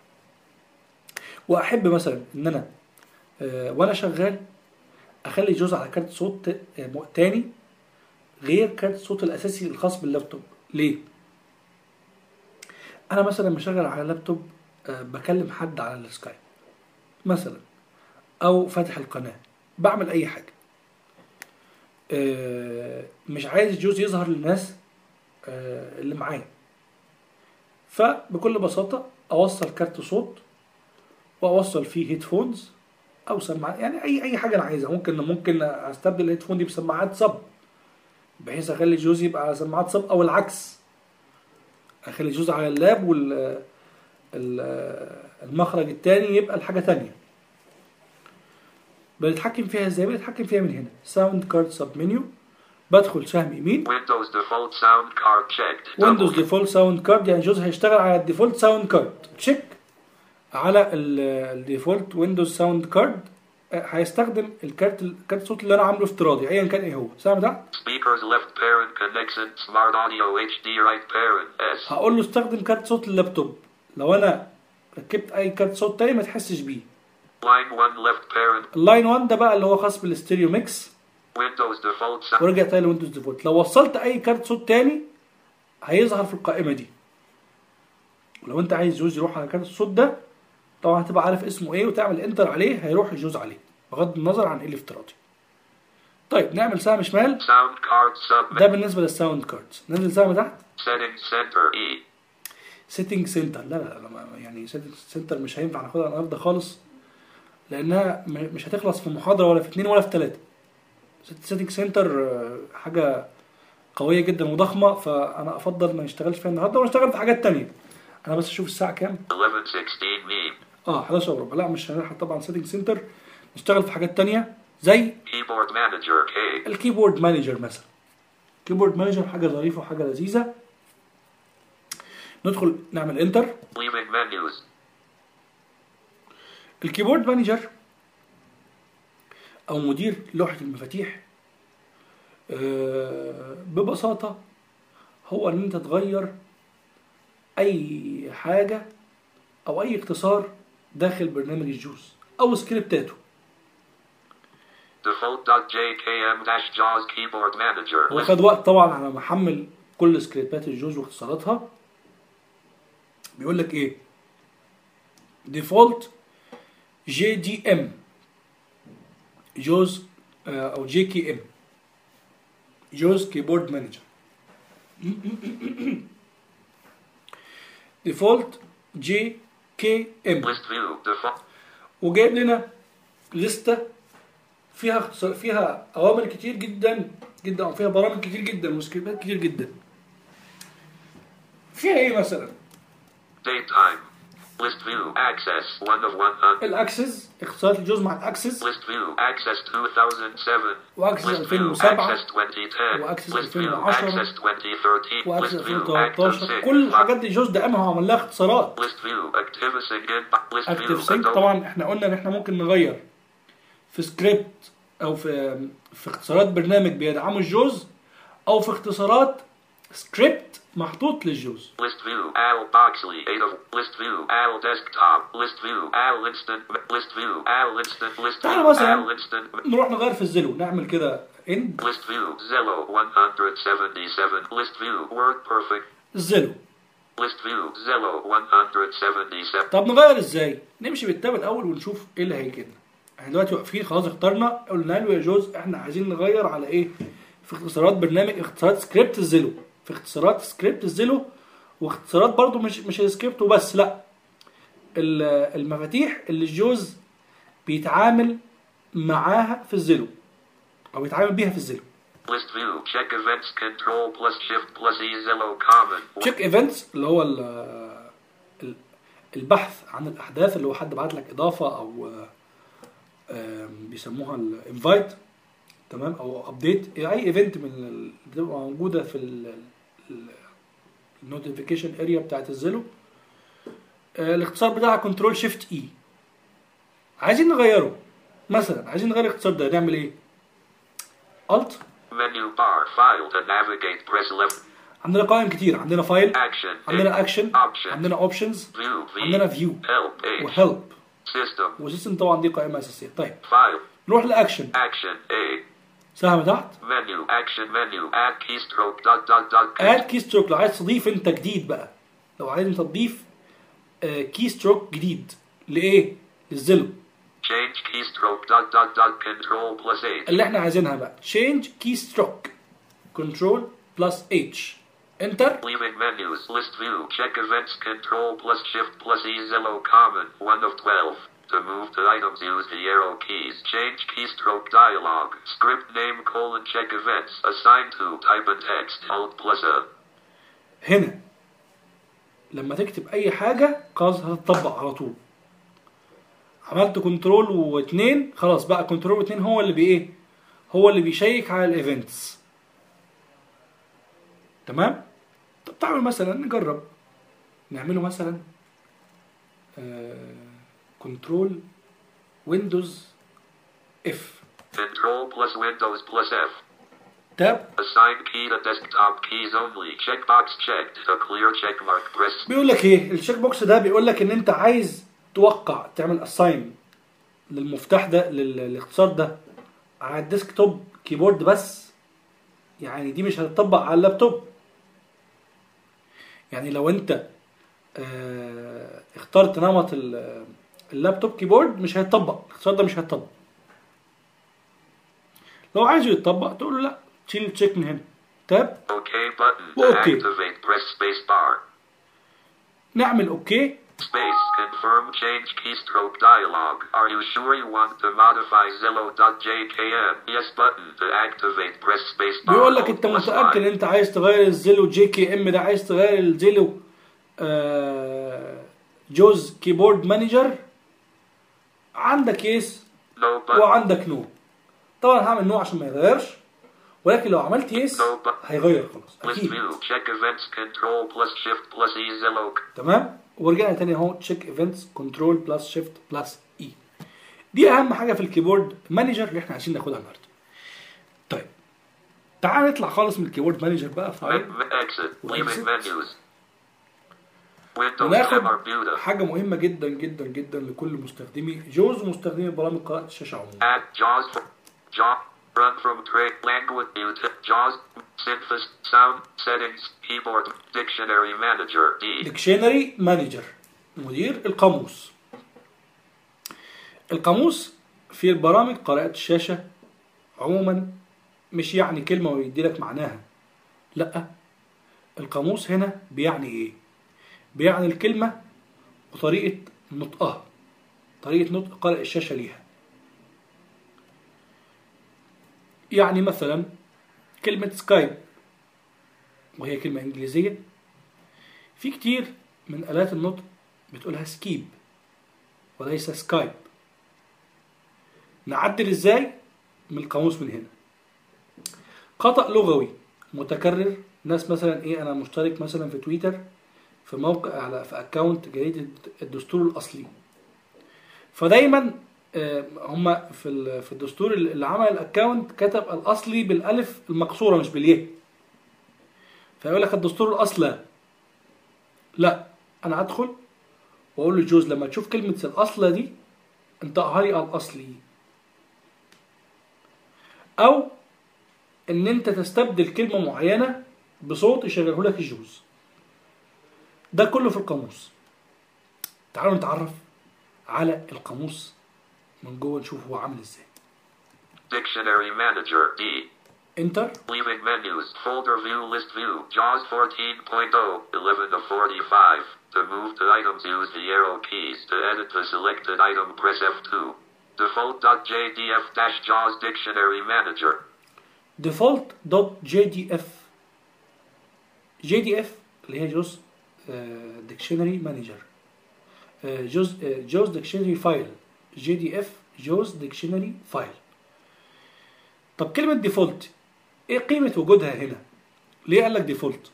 واحب مثلا ان انا آه وانا شغال اخلي جوز على كارت صوت آه تاني غير كارت الصوت الاساسي الخاص باللابتوب. ليه؟ انا مثلا مشغل على اللابتوب آه بكلم حد على السكايب مثلا، او فاتح القناه، بعمل اي حاجه، آه مش عايز الجوز يظهر للناس آه اللي معايا، فبكل بساطه اوصل كارت صوت واوصل فيه هيدفونز او سماعات، يعني اي اي حاجه انا عايزها. ممكن ممكن استبدل الهيدفون دي بسماعات صب، بحيث اخلي الجوز يبقى على سماعات صب، او العكس اخلي الجوز على اللاب وال المخرج التاني يبقى الحاجه تانية. بنتحكم فيها ازاي؟ بنتحكم فيها من هنا ساوند كارد سب منيو، بدخل سهم يمين Windows default sound card checked. ويندوز ديفولت ساوند كارد، يعني جوز هيشتغل على الديفولت ساوند كارد. تشيك على الديفولت ويندوز ساوند كارد، هيستخدم الكارت الكارت الصوت اللي انا عامله افتراضي ايا كان ايه هو. سامع ده؟ Speakers left parent connection smart audio اتش دي right parent S. هقول له استخدم كارت صوت اللابتوب. لو انا ركبت اي كارت صوت تاني ما تحسش بيه. Line one left parent. اللاين واحد ده بقى اللي هو خاص بالاستيريو ميكس. Windows default sound. ورجع تاني لويندوز ديفولت. لو وصلت اي كارت صوت تاني هيظهر في القائمه دي. ولو انت عايز جوز يروح على كارت الصوت ده طبعا هتبقى عارف اسمه ايه وتعمل انتر عليه، هيروح الجوز عليه بغض النظر عن ايه الافتراضي. طيب نعمل سهم شمال. Sound card sub. ده بالنسبه للساوند كاردز. ننزل سهم تحت. Settings center E. سيتنج سنتر. لا لا لا يعني سيتنج سنتر مش هينفع ناخدها النهارده خالص، لانها مش هتخلص في محاضره ولا في اتنين ولا في تلاته. سيتنج سنتر حاجه قويه جدا وضخمه، فانا افضل ما نشتغلش فيها النهارده ونشتغل في حاجات تانية. انا بس اشوف الساعه كام. eleven sixteen ميم. اه حداشر وربع. لا مش هنلحق طبعا سيتنج سنتر، نشتغل في حاجات تانية زي Keyboard manager K. الكيبورد مانجر مثلا. كيبورد مانجر حاجه ظريفه وحاجه لذيذه. ندخل نعمل انتر. Leaving menus. الكيبورد مانجر او مدير لوحه المفاتيح آه ببساطه هو ان انت تغير اي حاجه او اي اختصار داخل برنامج الجوز او سكريبتاته. default.jkm-jaws keyboard manager. هو خد وقت طبعا على ما احمل كل سكريبتات الجوز واختصاراتها. بيقول لك ايه؟ ديفولت جي دي ام جوز او جي كي ام جوز كيبورد مانجر. ديفولت جي كي ام. List view default. وجايب لنا لستة فيها فيها اوامر كتير جدا جدا او فيها برامج كتير جدا وسكريبتات كتير جدا. فيها ايه مثلا؟ Date time. List view access one of one hundred. الاكسس اختصارات الجوز مع الاكسس. List view access two thousand seven. واكسس List ألفين view وسبعة. access twenty ten. وأكسس List ألفين view وعشرة. access twenty thirteen. واكسس List ألفين view وتلتاشر. active كل sync. الحاجات دي جوز دعمها وعمل لها اختصارات. List view active sync in. List اكتف view سينك Adobe. طبعا احنا قلنا ان احنا ممكن نغير في سكريبت او في في اختصارات برنامج بيدعموا الجوز او في اختصارات سكريبت محطوط للجوز. List view Al Boxley eight of list view Al desktop list view Al instant list view Al instant list تعالى view مثلا Al instant نروح نغير في الزلو، نعمل كده اند list view Zello one seventy-seven list view Word perfect الزلو. list view Zello one seventy-seven. طب نغير ازاي؟ نمشي بالتاب الاول ونشوف ايه اللي هيجي لنا. احنا دلوقتي واقفين خلاص اخترنا، قلنا له يا جوز احنا عايزين نغير على ايه؟ في اختصارات برنامج اختصارات سكريبت الزلو، في اختصارات سكريبت الزلو واختصارات برضو مش مش السكريبت وبس، لا المفاتيح اللي الجوز بيتعامل معاها في الزلو او بيتعامل بيها في الزلو. list view check events control plus shift plus e Zello common. check events اللي هو البحث عن الاحداث، اللي هو حد بعت لك اضافه او بيسموها الانفايت، تمام، او ابديت، اي ايفنت من اللي بتبقى موجوده في النوتيفيكيشن اريا بتاعت الزيلو. الاختصار بتاعها كنترول شيفت اي. عايزين نغيره، مثلا عايزين نغير الاختصار ده، نعمل ايه؟ الت Menu bar file to navigate press left. عندنا قائم كتير، عندنا فايل، Action. عندنا اكشن، Option. عندنا اوبشنز، View V. عندنا فيو Help H. وهيلب System. وسيستم. طبعا دي قائمه اساسيه. طيب File. نروح لاكشن، Action A. سهم تحت، Menu. Action menu. Add keystroke. Dot dot dot. اد كي ستروك. لو عايز تضيف انت جديد بقى، لو عايز انت تضيف كي ستروك جديد لايه؟ للزيلو Change keystroke. Dot dot dot. Control plus H. اللي احنا عايزينها بقى. change keystroke control plus H enter. Leaving menus. List view. Check events. Control plus Shift plus E. Zillow common. one of twelve. To move to items, use the arrow keys. Change keystroke dialog. Script name colon check events. Assign to type in text. Alt plus A. هنا لما تكتب اي حاجه خلاص هتطبق على طول. عملت كنترول واثنين، خلاص بقى كنترول واثنين هو اللي بايه؟ هو اللي بيشيك على الايفنتس. تمام؟ طب تعالوا مثلا نجرب نعمله مثلا كنترول ويندوز اف. Control plus Windows plus F. تاب. Assign key to desktop keys only. Checkbox checked. A clear check mark. Press. بيقول لك ايه التشيك بوكس ده؟ بيقول لك ان انت عايز توقع، تعمل اساين للمفتاح ده، للاختصار ده على الديسك توب كيبورد بس. يعني دي مش هتطبق على اللابتوب. يعني لو انت اه اخترت نمط اللابتوب كيبورد مش هيتطبق الاختصار ده، مش هيتطبق. لو عايزه يتطبق تقول له لا، تشيل التشيك من هنا، تاب اوكي button to اوكي. activate. Press space bar. نعمل اوكي. Space. Confirm change keystroke dialog. Are you sure you want to modify Zillow.jkn? Yes button to activate. Press space bar. بيقول لك انت Alt plus متاكد Y. ان انت عايز تغير الزيلو جي كي ام ده، عايز تغير الزيلو آه جوز كيبورد مانجر؟ عندك يس No button. وعندك نو. طبعا هعمل نو عشان ما يغيرش، ولكن لو عملت يس هيغير خلاص List اكيد. view. Check events. Control plus Shift plus E. Zillow. تمام. ورجعنا تاني اهو، تشيك ايفنتس كنترول بلس شيفت بلس اي. دي اهم حاجه في الكيبورد مانجر اللي احنا عايزين ناخدها النهارده. طيب تعال نطلع خالص من الكيبورد مانجر بقى. فايل Exit. Leaving وإكسيت. menus. Windows وناخد M R Buda. حاجه مهمه جدا جدا جدا لكل مستخدمي جوز ومستخدمي برامج قراءه الشاشه عموما. Add JAWS. JAWS. Run from tray. Language. Mute. JAWS. Synthesis. Sound. Settings. Keyboard. Dictionary Manager. D. ديكشنري مانجر، مدير القاموس. القاموس في البرامج قراءة الشاشة عموما مش يعني كلمة ويدي لك معناها، لا، القاموس هنا بيعني ايه؟ بيعني الكلمة وطريقة نطقها، طريقة نطق قارئ الشاشة ليها. يعني مثلا كلمة سكايب وهي كلمة انجليزية، في كتير من آلات النطق بتقولها سكيب وليس سكايب. نعدل ازاي؟ من القاموس من هنا. خطأ لغوي متكرر، ناس مثلا ايه، انا مشترك مثلا في تويتر في موقع على في اكونت جريدة الدستور الاصلي، فدايما هم في في الدستور اللي عمل الاكونت كتب الاصلي بالالف المقصوره مش بالياء، فيقول لك الدستور الاصلي. لا، انا ادخل واقول له جوز لما تشوف كلمه الاصل دي انطقها لي الاصلي، او ان انت تستبدل كلمه معينه بصوت يشغله لك الجوز. ده كله في القاموس. تعالوا نتعرف على القاموس من جوه نشوف هو عامل ازاي. Dictionary Manager. D. انتر. Leaving menus. Folder view. List view. JAWS fourteen point oh. eleven of forty-five. To move to items, use the arrow keys. To edit the selected item, press F two. Default.jdf-JAWS Dictionary Manager. Default.jdf جي دي اف اللي هي جوز ديكشنري مانجر، جوز جوز ديكشنري فايل. جي دي اف جوز ديكشنري فايل. طب كلمة ديفولت ايه قيمة وجودها هنا؟ ليه قال لك ديفولت؟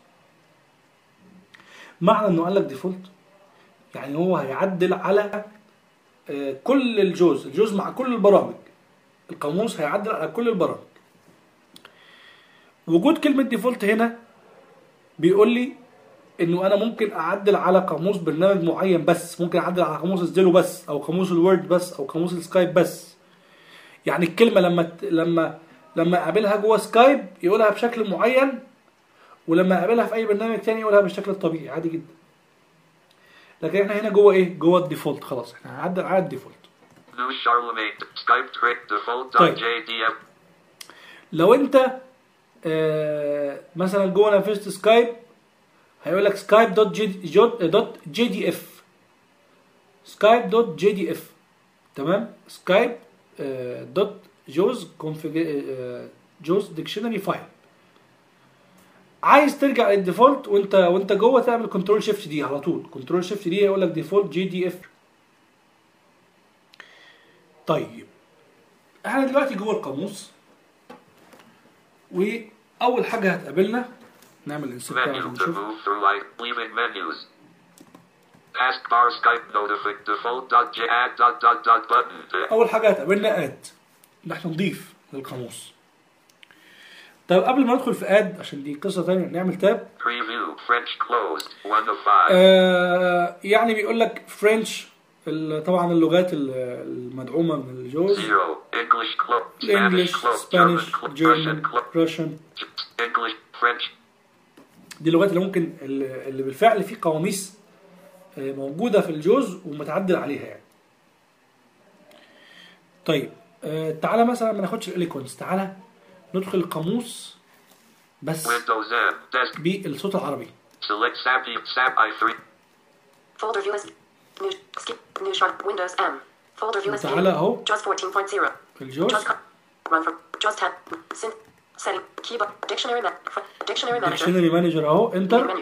معنى انه قال لك ديفولت يعني هو هيعدل على كل الجوز، الجوز مع كل البرامج، القاموس هيعدل على كل البرامج. وجود كلمة ديفولت هنا بيقول لي انه انا ممكن اعدل على قاموس برنامج معين بس، ممكن اعدل على قاموس الزيرو بس، او قاموس الوورد بس، او قاموس السكايب بس. يعني الكلمة لما لما لما اقابلها جوه سكايب يقولها بشكل معين، ولما اقابلها في اي برنامج تاني يقولها بالشكل الطبيعي عادي جدا. لكن احنا هنا جوه ايه؟ جوه الديفولت. خلاص احنا هنعدل على الديفولت. طيب لو انت آه مثلا جوه نافذة سكايب هيقول لك سكايب دوت جي دي اف، سكايب دوت جي دي اف، تمام؟ سكايب دوت جوز جوز ديكشنري فايل. عايز ترجع للديفولت وانت وانت جوه تعمل كنترول شيفت دي على طول. كنترول شيفت دي هيقول لك ديفولت جي دي اف. طيب احنا دلوقتي جوه القاموس، واول حاجه هتقابلنا نعمل انسيرت عشان نشوف. اول حاجه هتقابلنا اد، نحن نضيف للقاموس. طيب قبل ما ندخل في اد عشان دي قصه ثانيه نعمل تاب. آه يعني بيقول لك فرنش، طبعا اللغات المدعومه من الجوز، الانجليش، سبانيش، جيرمان، روشن. دي اللغات اللي ممكن اللي بالفعل في قواميس موجوده في الجوز ومتعدل عليها يعني. طيب آه تعالى مثلا ما ناخدش الاليكونس، تعالى ندخل القاموس بس بالصوت العربي. تعالى اهو الجوز ديكشنري مانجر اهو انتر.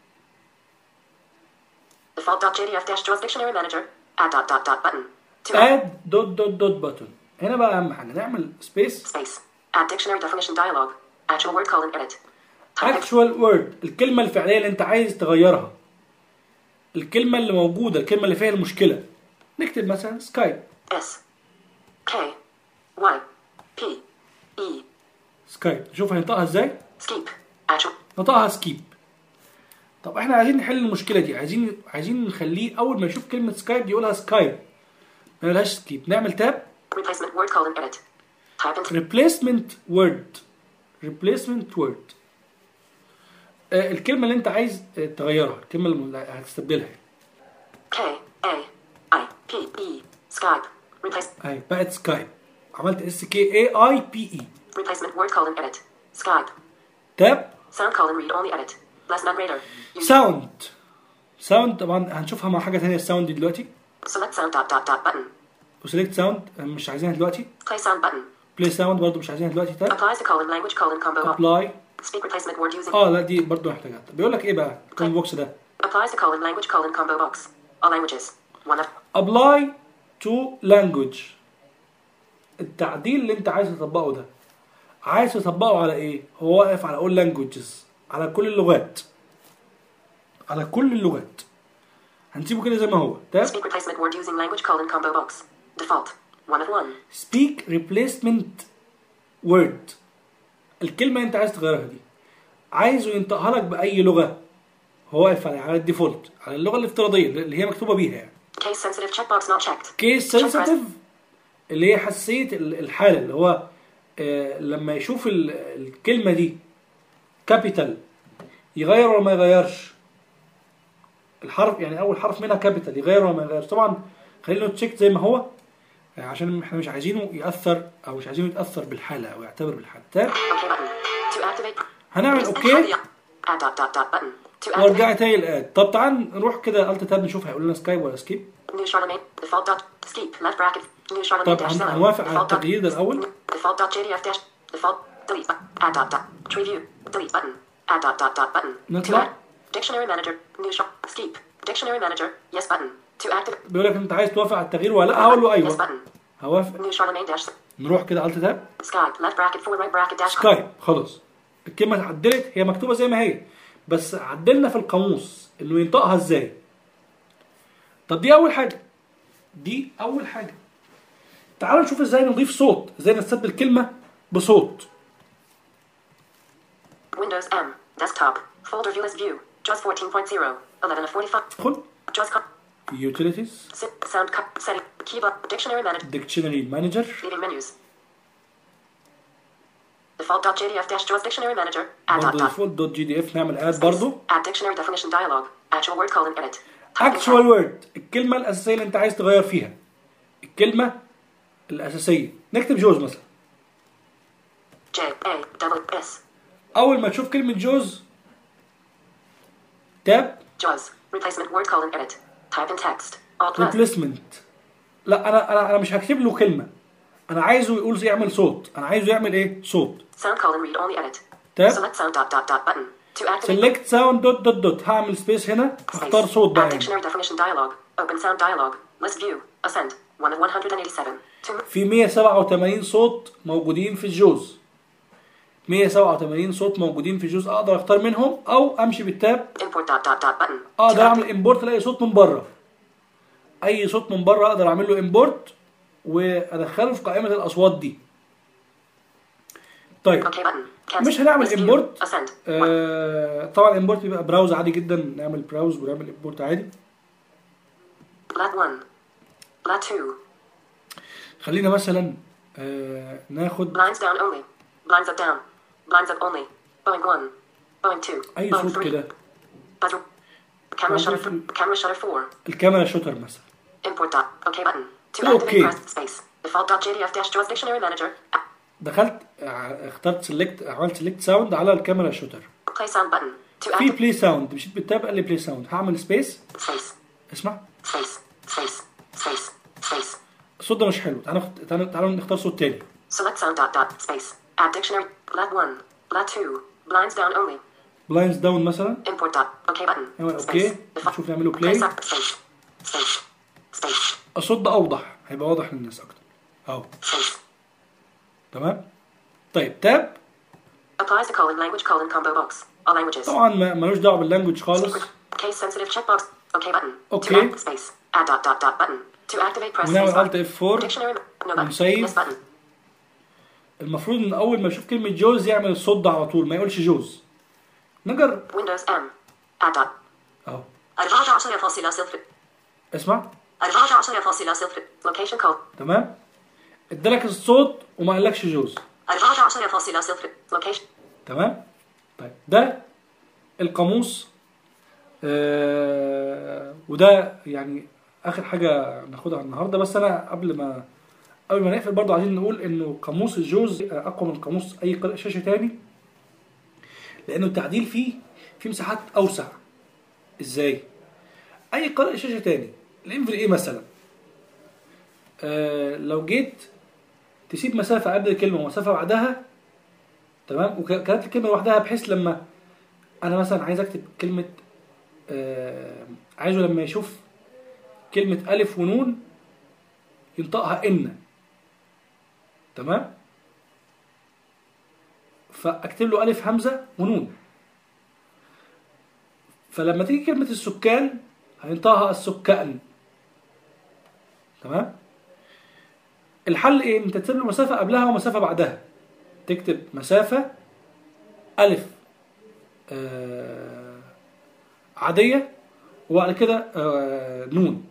add dot dot dot button. هنا بقى اهم حاجه نعمل سبيس. add dictionary definition dialog. actual word colon edit. actual word الكلمه الفعليه اللي انت عايز تغيرها، الكلمه اللي موجوده، الكلمه اللي فيها المشكله. نكتب مثلا سكايب. S K Y P E سكايب. نشوف هنطقها ازاي. skip actual نطقها سكيب. طب احنا عايزين نحل المشكله دي، عايزين عايزين نخليه اول ما يشوف كلمه سكايب يقولها سكايب، ما يقولهاش سكيب. نعمل تاب. replacement word colon edit. type in replacement word. replacement word آه الكلمه اللي انت عايز تغيرها، الكلمه اللي هتستبدلها. K A I P E سكايب. replace اهي بقت سكايب. عملت اس كي اي اي بي اي. replacement word colon edit. سكايب. تاب. sound colon read only edit. less than greater. ساوند. ساوند طبعا هنشوفها مع حاجه ثانيه. الساوند دي دلوقتي. select sound dot dot dot button. وسلكت ساوند مش عايزينها دلوقتي. play sound button. بلاي ساوند برضه مش عايزينها دلوقتي. تاب. applies to colon language colon combo. apply. speak replacement word using. اه لا دي برضه محتاجها. بيقول لك ايه بقى الكومبو بوكس ده؟ applies to colon language colon combo box. all languages. one of apply to language. التعديل اللي انت عايز تطبقه ده عايز تطبقه على ايه؟ هو واقف على all languages، على كل اللغات، على كل اللغات. هنسيبه كده زي ما هو. تاب. speak replacement word using language colon combo box. default one of one. speak replacement word الكلمة اللي انت عايز تغيرها دي عايزه ينطقها لك بأي لغة. هو واقف على الديفولت، على اللغة الافتراضية اللي هي مكتوبة بيها يعني. case sensitive checkbox not checked. case sensitive اللي هي حساسية الحالة، اللي هو آه لما يشوف الكلمة دي كابيتال يغير ولا ما يغيرش الحرف، يعني أول حرف منها كابيتال يغير ولا ما يغيرش. طبعا خلينا تشيك زي ما هو عشان احنا مش عايزينه يأثر أو مش عايزينه يتأثر بالحالة أو يعتبر بالحالة. تاب. هنعمل اوكي وارجع تاني الاد. طب تعال نروح كده الت تاب نشوف هيقول لنا سكايب ولا سكيب. طب هنوافق على التغيير ده الاول. نطلع بيقول لك انت عايز توافق على التغيير ولا لا؟ هقول له ايوه. هوافق. New Charlemagne dash. نروح كده الت تاب. Skype left bracket forward right bracket dash. سكايب خلاص الكلمه اتعدلت، هي مكتوبه زي ما هي بس عدلنا في القاموس انه ينطقها ازاي. طب دي اول حاجه، دي اول حاجه. تعالوا نشوف ازاي نضيف صوت، ازاي نستبدل كلمه بصوت. Windows M desktop folder view as view JAWS fourteen point zero eleven of forty-five. ادخل JAWS يوتيليتيز sound cut setting keyboard dictionary manager ديكشنري مانجر leaving menus default.jdf dash JAWS dictionary manager add dot برضه dot ديفولت دوت جي دي اف نعمل اد برضه. add dictionary definition dialog actual word colon edit اكشوال وورد الكلمه الاساسيه اللي انت عايز تغير فيها، الكلمه الاساسيه. نكتب جوز مثلا. J A double S اول ما تشوف كلمه جوز تاب JAWS replacement word colon edit type in text alt plus ريبليسمنت. لا انا انا انا مش هكتب له كلمه، انا عايزه يقول زي يعمل صوت. انا عايزه يعمل ايه؟ صوت. sound colon read only edit تاب select sound dot dot dot button to activate سيلكت ساوند دوت دوت دوت. هعمل سبيس هنا اختار صوت add بقى. dictionary definition dialog open sound dialog list view ascend one of one hundred eighty-seven to في مية وسبعة وثمانين صوت موجودين في الجوز، مية وسبعة وثمانين صوت موجودين في الجوز. اقدر اختار منهم او امشي بالتاب import dot dot dot button اقدر اعمل امبورت لاي صوت من بره. اي صوت من بره اقدر اعمل له امبورت وادخله في قائمه الاصوات دي. طيب okay button cancel مش هنعمل list view امبورت. ascend آه طبعا الامبورت بيبقى براوز عادي جدا، نعمل براوز ونعمل امبورت عادي. lat one lat two خلينا مثلا آه ناخد blinds down only blinds up down blinds up only Boeing one Boeing two اي Boeing صوت three كده. buzzer camera Buzzer. shutter camera shutter four الكاميرا شوتر مثلا. import dot okay button to Okay. activate press space default.jdf dash JAWS dictionary manager دخلت آه، اخترت سيلكت، عملت سيلكت ساوند على الكاميرا شوتر. play sound button to في activate بلاي ساوند مشيت بالتاب قال لي بلاي ساوند. هعمل سبيس space اسمع. space space space space الصوت ده مش حلو. تعالوا نخت- تعالوا تعالوا نختار صوت تاني. select sound dot dot space add dictionary lat one lat two blinds down only بلايندز داون مثلا. import dot okay button نعمل space اوكي default نشوف نعمله play بلاي. sound space space space الصوت ده اوضح، هيبقى واضح للناس اكتر اهو. space تمام. طيب تاب applies to colon language colon combo box all languages طبعا ما- ملوش دعوه باللانجوج خالص. secret case sensitive checkbox okay button Okay. to act space add dot dot dot button to activate press ونعمل space الت button اف أربعة. dictionary no button ونسيف. this button المفروض ان اول ما يشوف كلمه جوز يعمل الصوت ده على طول، ما يقولش جوز. نجرب Windows M add dot اهو. أربعة عشر فاصلة صفر اسمع. أربعة عشر فاصلة صفر location code تمام. ادالك الصوت وما قالكش جوز. أربعة عشر فاصلة صفر location تمام. طيب ده القاموس. آه وده يعني اخر حاجه ناخدها النهارده. بس انا قبل ما قبل ما نقفل برضه عايزين نقول انه قاموس الجوز اقوى من قاموس اي قارئ شاشه تاني، لانه التعديل فيه في مساحات اوسع. ازاي؟ اي قارئ شاشه تاني الام في اي مثلا آه لو جيت تسيب مسافه قبل الكلمه ومسافه بعدها، تمام، وكانت الكلمه لوحدها، بحيث لما انا مثلا عايز اكتب كلمه آه عايزه لما يشوف كلمه الف ونون ينطقها ان. تمام. فاكتب له الف همزه ونون. فلما تيجي كلمه السكان هينطقها السكان. تمام. الحل ايه؟ انت تسيب له مسافه قبلها ومسافه بعدها. تكتب مسافه الف آه عاديه وبعد كده آه نون.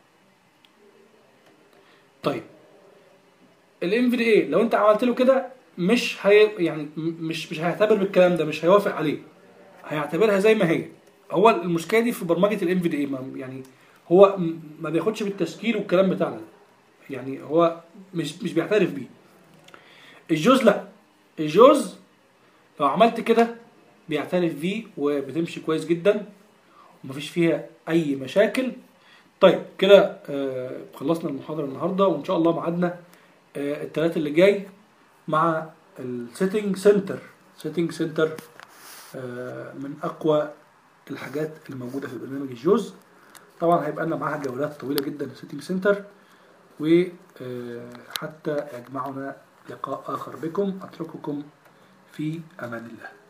طيب الام في دي اي لو انت عملت له كده مش هي يعني مش مش هيعتبر بالكلام ده، مش هيوافق عليه، هيعتبرها زي ما هي. هو المشكله دي في برمجه الام في دي اي، يعني هو ما بياخدش بالتشكيل والكلام بتاعنا ده، يعني هو مش مش بيعترف بيه. الجوز لا، الجوز لو عملت كده بيعترف بيه وبتمشي كويس جدا ومفيش فيها اي مشاكل. طيب كده آه خلصنا المحاضره النهارده، وان شاء الله ميعادنا آه الثلاث اللي جاي مع السيتنج سنتر. سيتنج سنتر آه من اقوى الحاجات اللي موجوده في برنامج الجوز. طبعا هيبقى لنا معاها جولات طويله جدا السيتنج سنتر، وحتى يجمعنا لقاء آخر بكم، أترككم في أمان الله.